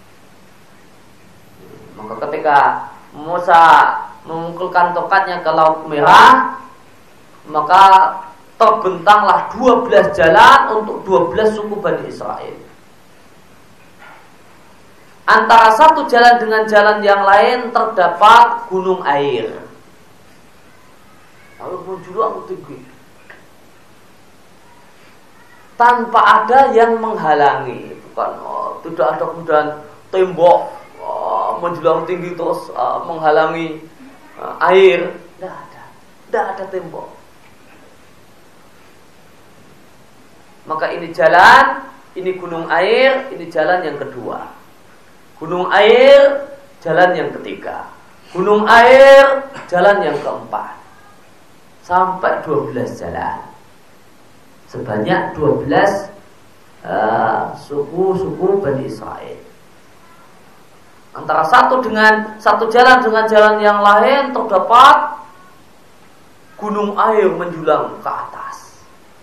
Maka ketika Musa memukulkan tongkatnya ke Laut Merah, maka terbentanglah dua belas jalan untuk dua belas suku Bani Israel. Antara satu jalan dengan jalan yang lain terdapat gunung air, lalu menjulang tinggi, tanpa ada yang menghalangi. Bukan, oh, tidak ada kemudian tembok oh, menjulang tinggi terus uh, menghalangi uh, air. Tidak ada, tidak ada tembok. Maka ini jalan, ini gunung air, ini jalan yang kedua. Gunung air, jalan yang ketiga. Gunung air, jalan yang keempat. Sampai dua belas jalan. Sebanyak dua belas uh, suku-suku Bani Israel. Antara satu dengan satu jalan dengan jalan yang lain terdapat gunung air menjulang ke atas.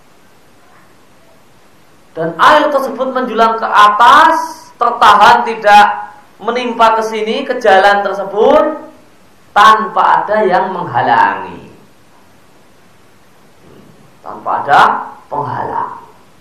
Dan air tersebut menjulang ke atas, tertahan tidak menimpa ke sini, ke jalan tersebut tanpa ada yang menghalangi. Tanpa ada penghalang.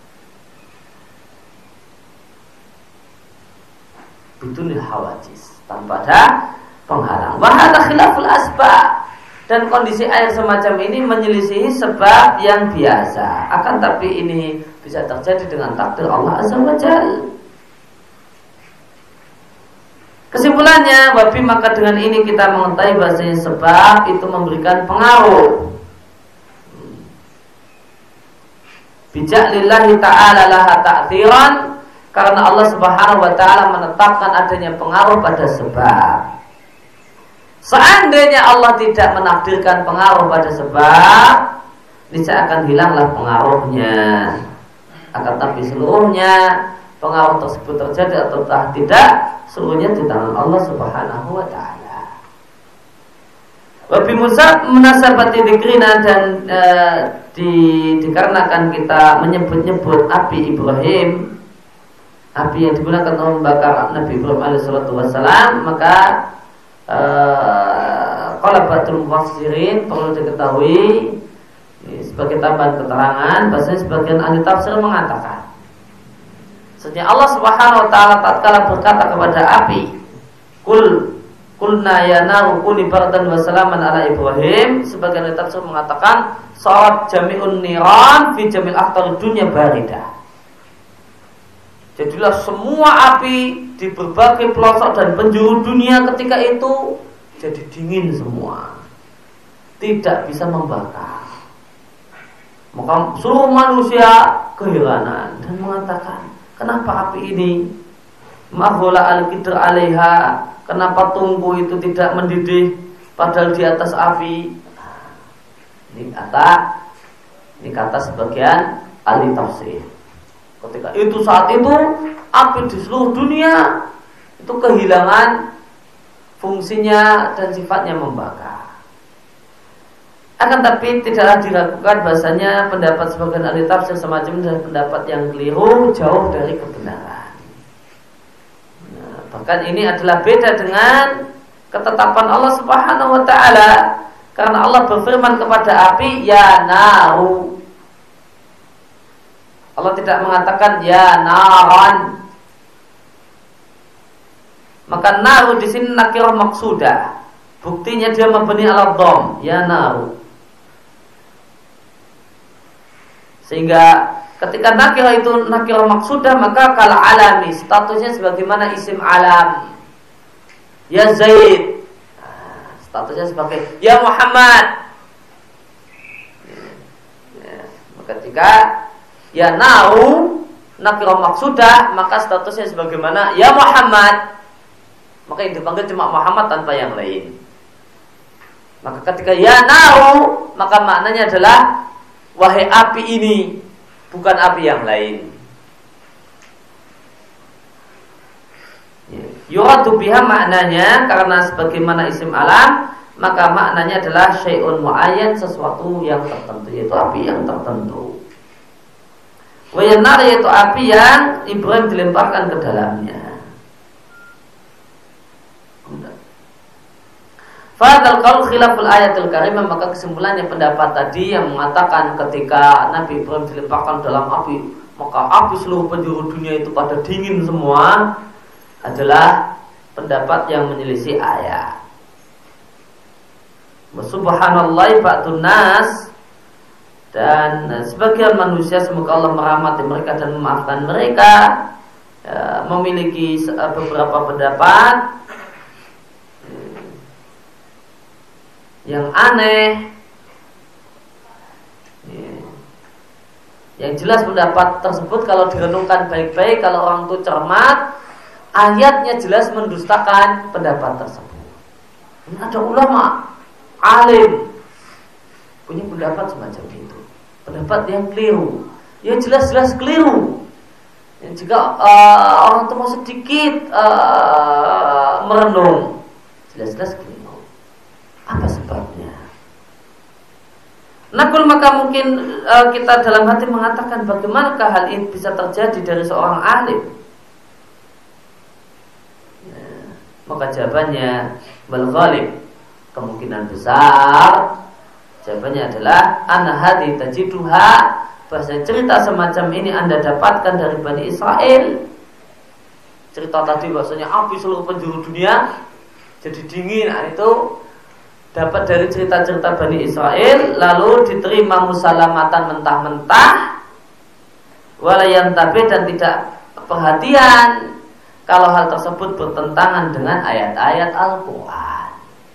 Bidunil hawajis, tanpa ada penghalang. Wa hadza khilaful asbab, dan kondisi air semacam ini menyelisihi sebab yang biasa. Akan tapi ini bisa terjadi dengan takdir Allah Azza wa Jalla. Kesimpulannya, wabi maka dengan ini kita mengetahui bahasanya sebab itu memberikan pengaruh. Bijak lillahi ta'ala laha ta'thiran, karena Allah Subhanahu wa ta'ala menetapkan adanya pengaruh pada sebab. Seandainya Allah tidak menakdirkan pengaruh pada sebab, niscaya akan hilanglah pengaruhnya. Akan tapi seluruhnya pengaruh tersebut terjadi atau tidak, seluruhnya di tangan Allah Subhanahu wa ta'ala. Wabi musab menasabati dikrina, dan e, di, dikarenakan kita menyebut-nyebut api Ibrahim, api yang digunakan untuk membakar Nabi Ibrahim alaihissalatu wassalam, maka qala ba'dul mufassirin, perlu diketahui sebagai tambahan keterangan, bahasanya sebagian ahli tafsir mengatakan sesungguhnya Allah Subhanahu wa ta'ala tatkala berkata kepada api, kul kulna ya naru kuni bardan wa salaman ala Ibrahim, sebagian ahli tafsir mengatakan sarat jami'un niran fi jamil akhtar dunya baridah. Jadilah semua api di berbagai pelosok dan penjuru dunia ketika itu jadi dingin semua, tidak bisa membakar. Maka seluruh manusia keheranan dan mengatakan, kenapa api ini mahula al-qidr alaiha, kenapa tungku itu tidak mendidih padahal di atas api? Ini kata ini kata sebagian ahli tafsir. Ketika itu saat itu api di seluruh dunia itu kehilangan fungsinya dan sifatnya membakar. Akan tapi tidaklah diragukan bahasanya pendapat sebagian ahli tafsir semacam dan pendapat yang keliru, jauh dari kebenaran. Nah, bahkan ini adalah beda dengan ketetapan Allah Subhanahu wa ta'ala, karena Allah berfirman kepada api, ya naru. Allah tidak mengatakan ya naran. Maka naru di sini nakirah maksudah. Buktinya dia mabni ala dham, ya naru. Sehingga ketika nakirah itu nakirah maksudah, maka kala alami, statusnya sebagaimana isim alam. Ya Zaid, statusnya sebagai ya Muhammad. Ya, ketika ya naru nakirah maksudah, maka statusnya sebagaimana ya Muhammad, maka yang dipanggil cuma Muhammad tanpa yang lain. Maka ketika ya naru, maka maknanya adalah wahai api ini, bukan api yang lain. Yuradu biha maknanya, karena sebagaimana isim alam, maka maknanya adalah syai'un mu'ayyan, sesuatu yang tertentu, yaitu api yang tertentu. Wayanar, yaitu api yang Ibrahim dilemparkan ke dalamnya. Fadal qaul khilaful ayatul karimah, maka kesimpulannya pendapat tadi yang mengatakan ketika Nabi Ibrahim dilemparkan dalam api, maka api seluruh penjuru dunia itu pada dingin semua, adalah pendapat yang menyelisih ayat. Subhanallah ba'dun nas, dan sebagian manusia, semoga Allah merahmati mereka dan memaafkan mereka, ya, memiliki beberapa pendapat yang aneh. Yang jelas pendapat tersebut kalau direnungkan baik-baik, kalau orang itu cermat, ayatnya jelas mendustakan pendapat tersebut. Ini ada ulama alim punya pendapat semacam itu, pendapat yang keliru, yang jelas-jelas keliru. jika uh, orang itu mau sedikit uh, merenung, jelas-jelas gini, apa sebabnya? Nakul maka mungkin uh, kita dalam hati mengatakan bagaimanakah hal ini bisa terjadi dari seorang alim? Nah, maka jawabannya bal ghalib, kemungkinan besar jawabannya adalah anna hadi tajiduha, bahasa cerita semacam ini Anda dapatkan dari Bani Israel. Cerita tadi bahasanya api seluruh penjuru dunia jadi dingin, nah, itu dapat dari cerita-cerita Bani Israel, lalu diterima musalamatan mentah-mentah, walayan tabe, dan tidak perhatian kalau hal tersebut bertentangan dengan ayat-ayat Al-Quran.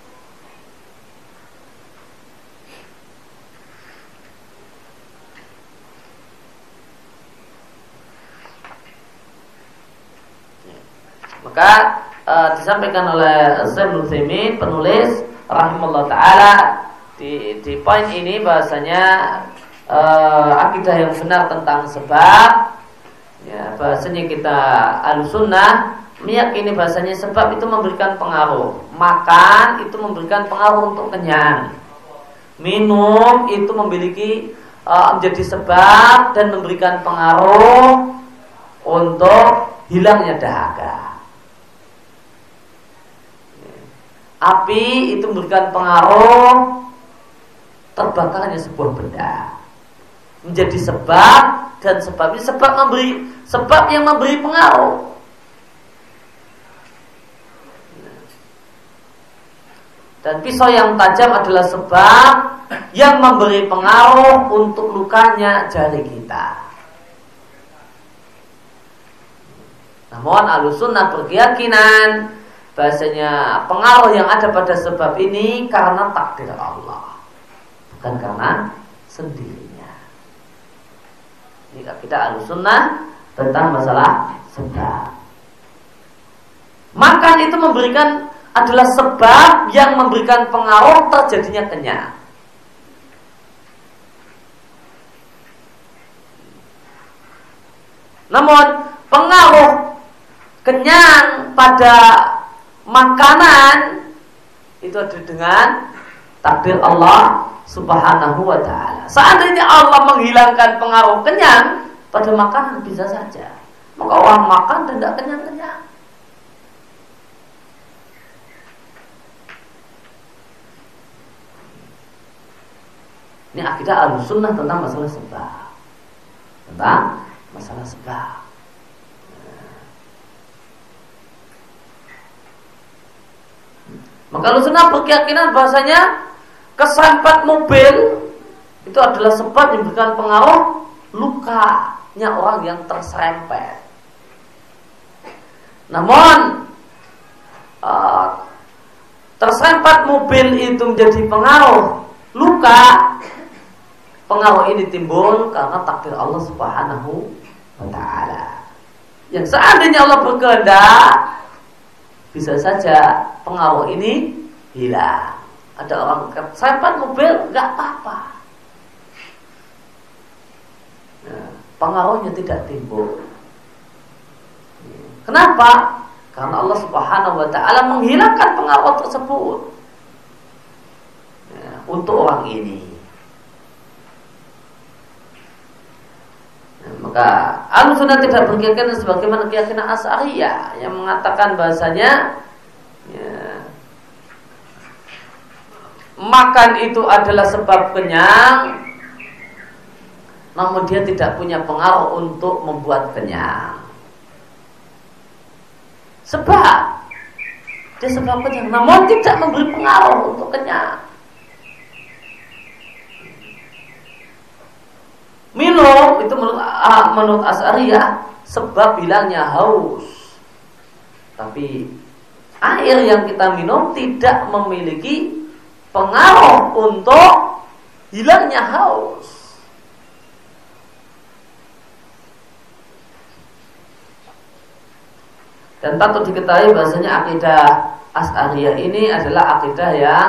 Maka uh, disampaikan oleh Syekh Utsaimin, penulis rahimahullah ta'ala, di, di poin ini bahasanya uh, akidah yang benar tentang sebab, ya, bahasanya kita Ahlussunnah meyakini bahasanya sebab itu memberikan pengaruh. Makan itu memberikan pengaruh untuk kenyang, minum itu memiliki uh, menjadi sebab dan memberikan pengaruh untuk hilangnya dahaga. Api itu memberikan pengaruh terbakarnya sebuah benda, menjadi sebab, dan sebab ini sebab memberi, sebab yang memberi pengaruh. Dan pisau yang tajam adalah sebab yang memberi pengaruh untuk lukanya jari kita. Namun Ahlussunnah berkeyakinan bahasanya pengaruh yang ada pada sebab ini karena takdir Allah, bukan karena sendirinya. Ini kita Ahlussunnah tentang masalah sebab. Makan itu memberikan adalah sebab yang memberikan pengaruh terjadinya kenyang. Namun pengaruh kenyang pada makanan itu ada dengan takdir Allah Subhanahu wa ta'ala. Seandainya Allah menghilangkan pengaruh kenyang pada makanan, bisa saja maka orang makan dan tidak kenyang-kenyang. Ini akidah Ahlussunnah tentang masalah sebab, tentang masalah sebab. Maka Ahlussunnah berkeyakinan bahasanya keserempet mobil itu adalah sebab yang memberikan pengaruh lukanya orang yang terserempet. Namun uh, terserempet mobil itu menjadi pengaruh luka, pengaruh ini timbul karena takdir Allah Subhanahu wa ta'ala. Yang seandainya Allah berkehendak, bisa saja pengaruh ini hilang. Ada orang serempet mobil, nggak apa-apa, nah, pengaruhnya tidak timbul. Kenapa? Karena Allah Subhanahu wa ta'ala menghilangkan pengaruh tersebut, nah, untuk orang ini. Nah, maka Ahlussunnah tidak berkeyakinan sebagaimana keyakinan Asy'ariyah yang mengatakan bahasanya, ya, makan itu adalah sebab kenyang, namun dia tidak punya pengaruh untuk membuat kenyang. Sebab dia sebab kenyang, namun tidak memberi pengaruh untuk kenyang. Minum itu menurut menurut Asy'ariyah sebab hilangnya haus, tapi air yang kita minum tidak memiliki pengaruh untuk hilangnya haus. Dan patut diketahui bahasanya akidah Asy'ariyah ini adalah akidah yang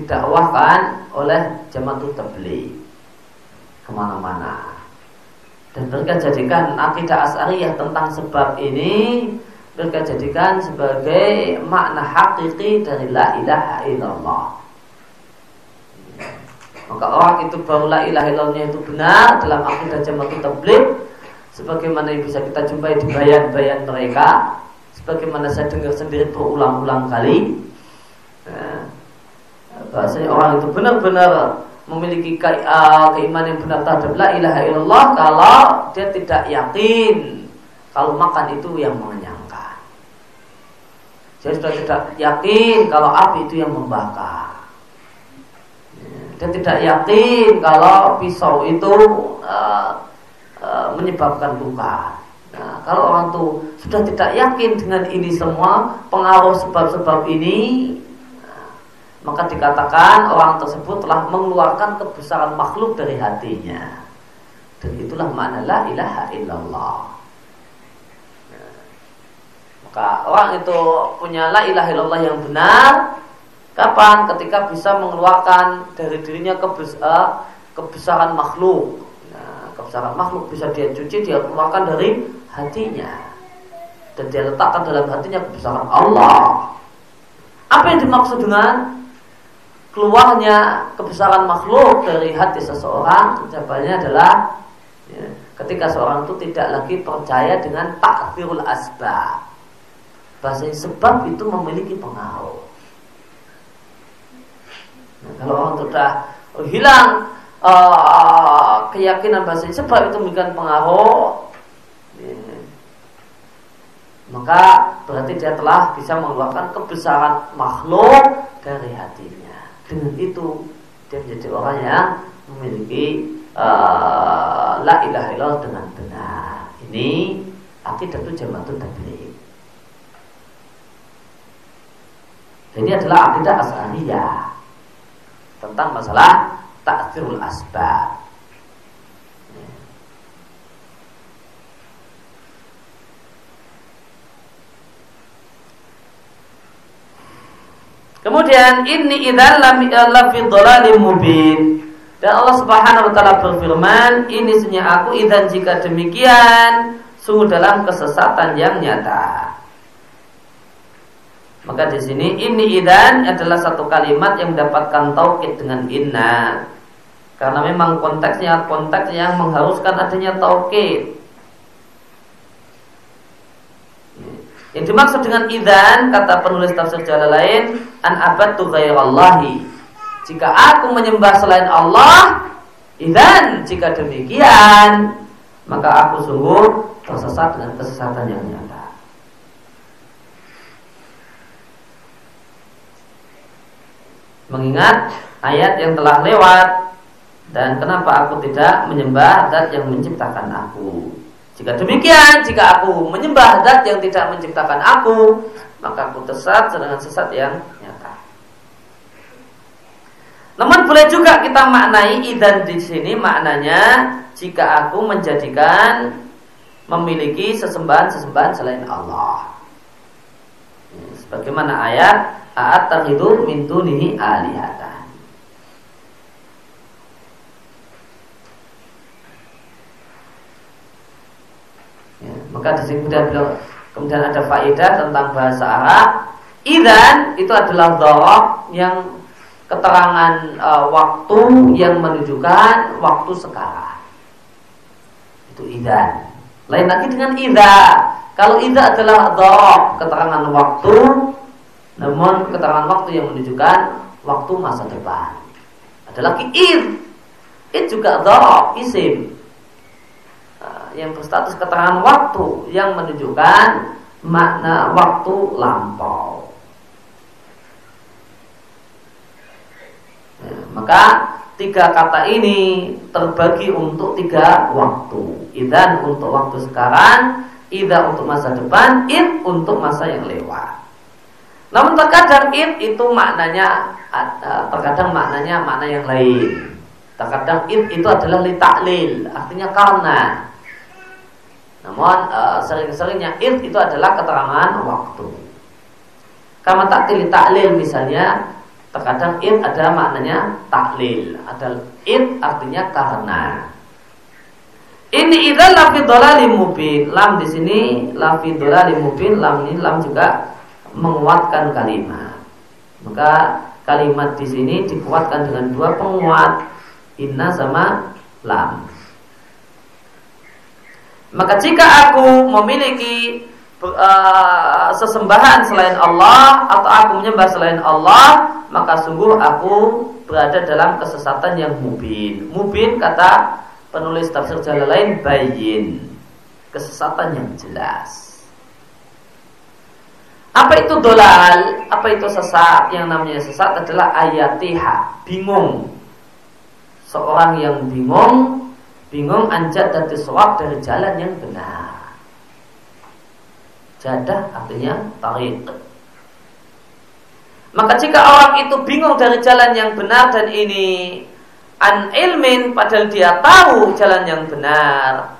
didakwahkan oleh Jamaatul Tabligh kemana-mana. Dan mereka jadikan akidah Asy'ariyah tentang sebab ini mereka jadikan sebagai makna hakiki dari la ilaha illallah. Maka orang itu baru la ilaha illallahnya itu benar dalam akidah Jama'atut Tabligh, sebagaimana yang bisa kita jumpai di bayan-bayan mereka, sebagaimana saya dengar sendiri berulang-ulang kali. Nah, bahasanya orang itu benar-benar memiliki ke, uh, keimanan yang benar terhadap la ilaha illallah kalau dia tidak yakin kalau makan itu yang mengenyangkan. Dia sudah tidak yakin kalau api itu yang membakar. Dia tidak yakin kalau pisau itu uh, uh, menyebabkan luka. Nah, kalau orang itu sudah tidak yakin dengan ini semua, pengaruh sebab-sebab ini, maka dikatakan orang tersebut telah mengeluarkan kebesaran makhluk dari hatinya. Dan itulah makna la ilaha illallah. Nah, maka orang itu punya la ilaha illallah yang benar kapan? Ketika bisa mengeluarkan dari dirinya kebesar, kebesaran makhluk. Nah, kebesaran makhluk bisa dia cuci, dia keluarkan dari hatinya. Dan dia letakkan dalam hatinya kebesaran Allah. Apa yang dimaksud dengan keluarnya kebesaran makhluk dari hati seseorang? Jawabannya adalah ya, ketika seorang itu tidak lagi percaya dengan ta'thirul asbab. Bahasanya sebab itu memiliki pengaruh. Nah, kalau orang sudah hilang uh, keyakinan bahasanya sebab itu memiliki pengaruh, ya, maka berarti dia telah bisa mengeluarkan kebesaran makhluk dari hatinya. Dengan itu dia menjadi orang yang memiliki uh, la ilaha illallah dengan benar. Ini akidah Jama'atut Tabligh. Ini adalah akidah Asy'ariyah tentang masalah ta'thirul asbab. Kemudian ini idzal lam fi dhalalim mubin. Dan Allah Subhanahu wa taala berfirman, ini sesungguhnya aku idzan jika demikian sungguh dalam kesesatan yang nyata. Maka di sini ini idzan adalah satu kalimat yang mendapatkan taukid dengan inna. Karena memang konteksnya konteks yang mengharuskan adanya taukid. Yang dimaksud dengan idzan, kata penulis tafsir Jalalain, an abadtu ghairallahi. Jika aku menyembah selain Allah, idzan jika demikian, maka aku sungguh tersesat dengan kesesatan yang nyata. Mengingat ayat yang telah lewat, dan kenapa aku tidak menyembah zat yang menciptakan aku. Jika demikian, jika aku menyembah zat yang tidak menciptakan aku, maka aku tersesat dengan sesat yang nyata. Namun boleh juga kita maknai idzan di sini maknanya jika aku menjadikan memiliki sesembahan-sesembahan selain Allah. Sebagaimana ayat a'attakhidhu min dunihi alihatan. Ya, maka di sini kemudian, kemudian ada faedah tentang bahasa Arab. Idzan itu adalah dharaf yang keterangan e, waktu yang menunjukkan waktu sekarang. Itu idzan. Lain lagi dengan idza. Kalau idza adalah dharaf keterangan waktu, namun keterangan waktu yang menunjukkan waktu masa depan. Ada lagi id. Id juga dharaf isim yang berstatus keterangan waktu yang menunjukkan makna waktu lampau. Ya, maka tiga kata ini terbagi untuk tiga waktu. Idzan untuk waktu sekarang, idza untuk masa depan, id untuk masa yang lewat. Namun terkadang id itu maknanya terkadang maknanya makna yang lain. Terkadang id itu adalah li ta'lil, artinya karena. Namun uh, sering-seringnya id itu adalah keterangan waktu. Kama ta'til ta'lil misalnya, terkadang id ada maknanya taklil. Ada id artinya karena. Ini idzal la fi dhalalim mubin. Lam di sini la fi dhalalim mubin, lam ini lam juga menguatkan kalimat. Maka kalimat di sini dikuatkan dengan dua penguat, inna sama lam. Maka jika aku memiliki uh, sesembahan selain Allah atau aku menyembah selain Allah, maka sungguh aku berada dalam kesesatan yang mubin. Mubin kata penulis tafsir Jalalain bayin, kesesatan yang jelas. Apa itu dolal? Apa itu sesat? Yang namanya sesat adalah ayatiha, bingung. Seorang yang bingung, bingung anjat dari shawab, dari jalan yang benar. Jadah artinya tariq. Maka jika orang itu bingung dari jalan yang benar dan ini an ilmin, padahal dia tahu jalan yang benar,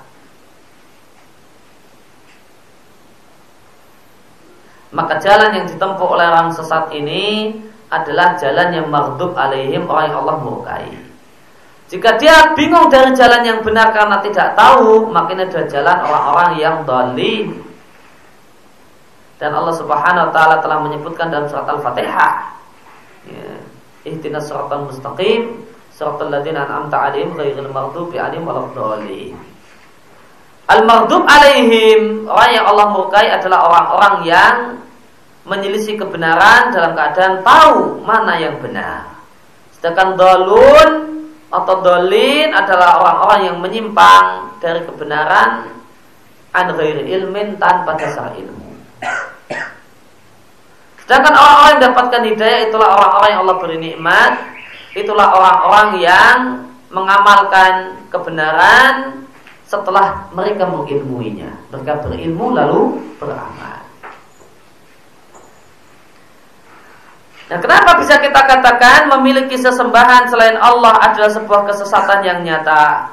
maka jalan yang ditempuh oleh orang sesat ini adalah jalan yang maghdub alaihim, orang yang Allah murkai. Jika dia bingung dari jalan yang benar karena tidak tahu, maka ini adalah jalan orang-orang yang dhalin. Dan Allah Subhanahu wa taala telah menyebutkan dalam surat Al-Fatihah, ya, ihdinas siratal mustaqim siratal ladzina an'amta 'alaihim ghairil maghdubi 'alaihim waladdallin. Al-maghdub 'alaihim, orang yang Allah murkai adalah orang-orang yang menyelisih kebenaran dalam keadaan tahu mana yang benar. Sedangkan dhalun atau dhalin adalah orang-orang yang menyimpang dari kebenaran an ghairi ilmin, tanpa dasar ilmu. Sedangkan orang-orang yang mendapatkan hidayah itulah orang-orang yang Allah beri nikmat, itulah orang-orang yang mengamalkan kebenaran setelah mereka mengilmuinya. Mereka berilmu lalu beramal. Nah, kenapa bisa kita katakan memiliki sesembahan selain Allah adalah sebuah kesesatan yang nyata?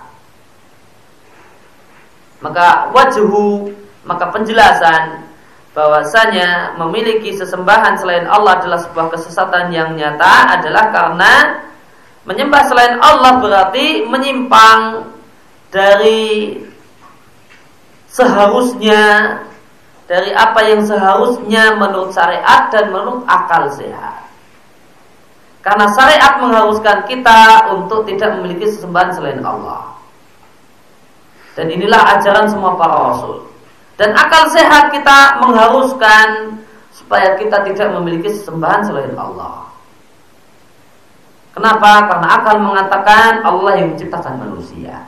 Maka wajhu, maka penjelasan bahwasanya memiliki sesembahan selain Allah adalah sebuah kesesatan yang nyata adalah karena menyembah selain Allah berarti menyimpang dari seharusnya, dari apa yang seharusnya menurut syariat dan menurut akal sehat. Karena syariat mengharuskan kita untuk tidak memiliki sesembahan selain Allah. Dan inilah ajaran semua para rasul. Dan akal sehat kita mengharuskan supaya kita tidak memiliki sesembahan selain Allah. Kenapa? Karena akal mengatakan Allah yang menciptakan manusia.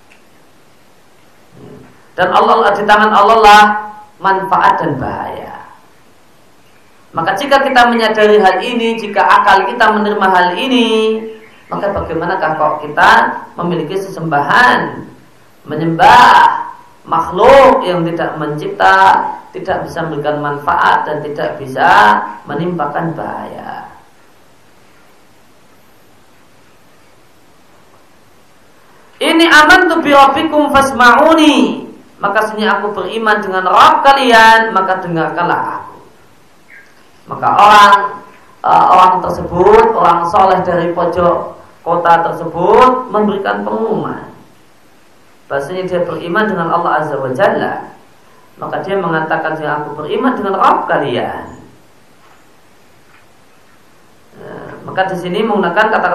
Dan Allah, di tangan Allah lah manfaat dan bahaya. Maka jika kita menyadari hal ini, jika akal kita menerima hal ini, maka bagaimanakah kalau kita memiliki sesembahan, menyembah makhluk yang tidak mencipta, tidak bisa memberikan manfaat dan tidak bisa menimpakan bahaya. Ini amantu bi rabbikum fasma'uni, maka sesungguhnya aku beriman dengan Rabb kalian, maka dengarkanlah aku. Maka orang uh, orang tersebut, orang soleh dari pojok kota tersebut memberikan pengumuman bahasanya dia beriman dengan Allah Azza wa Jalla. Maka dia mengatakan, aku beriman dengan Rabb kalian. Nah, maka di sini menggunakan kata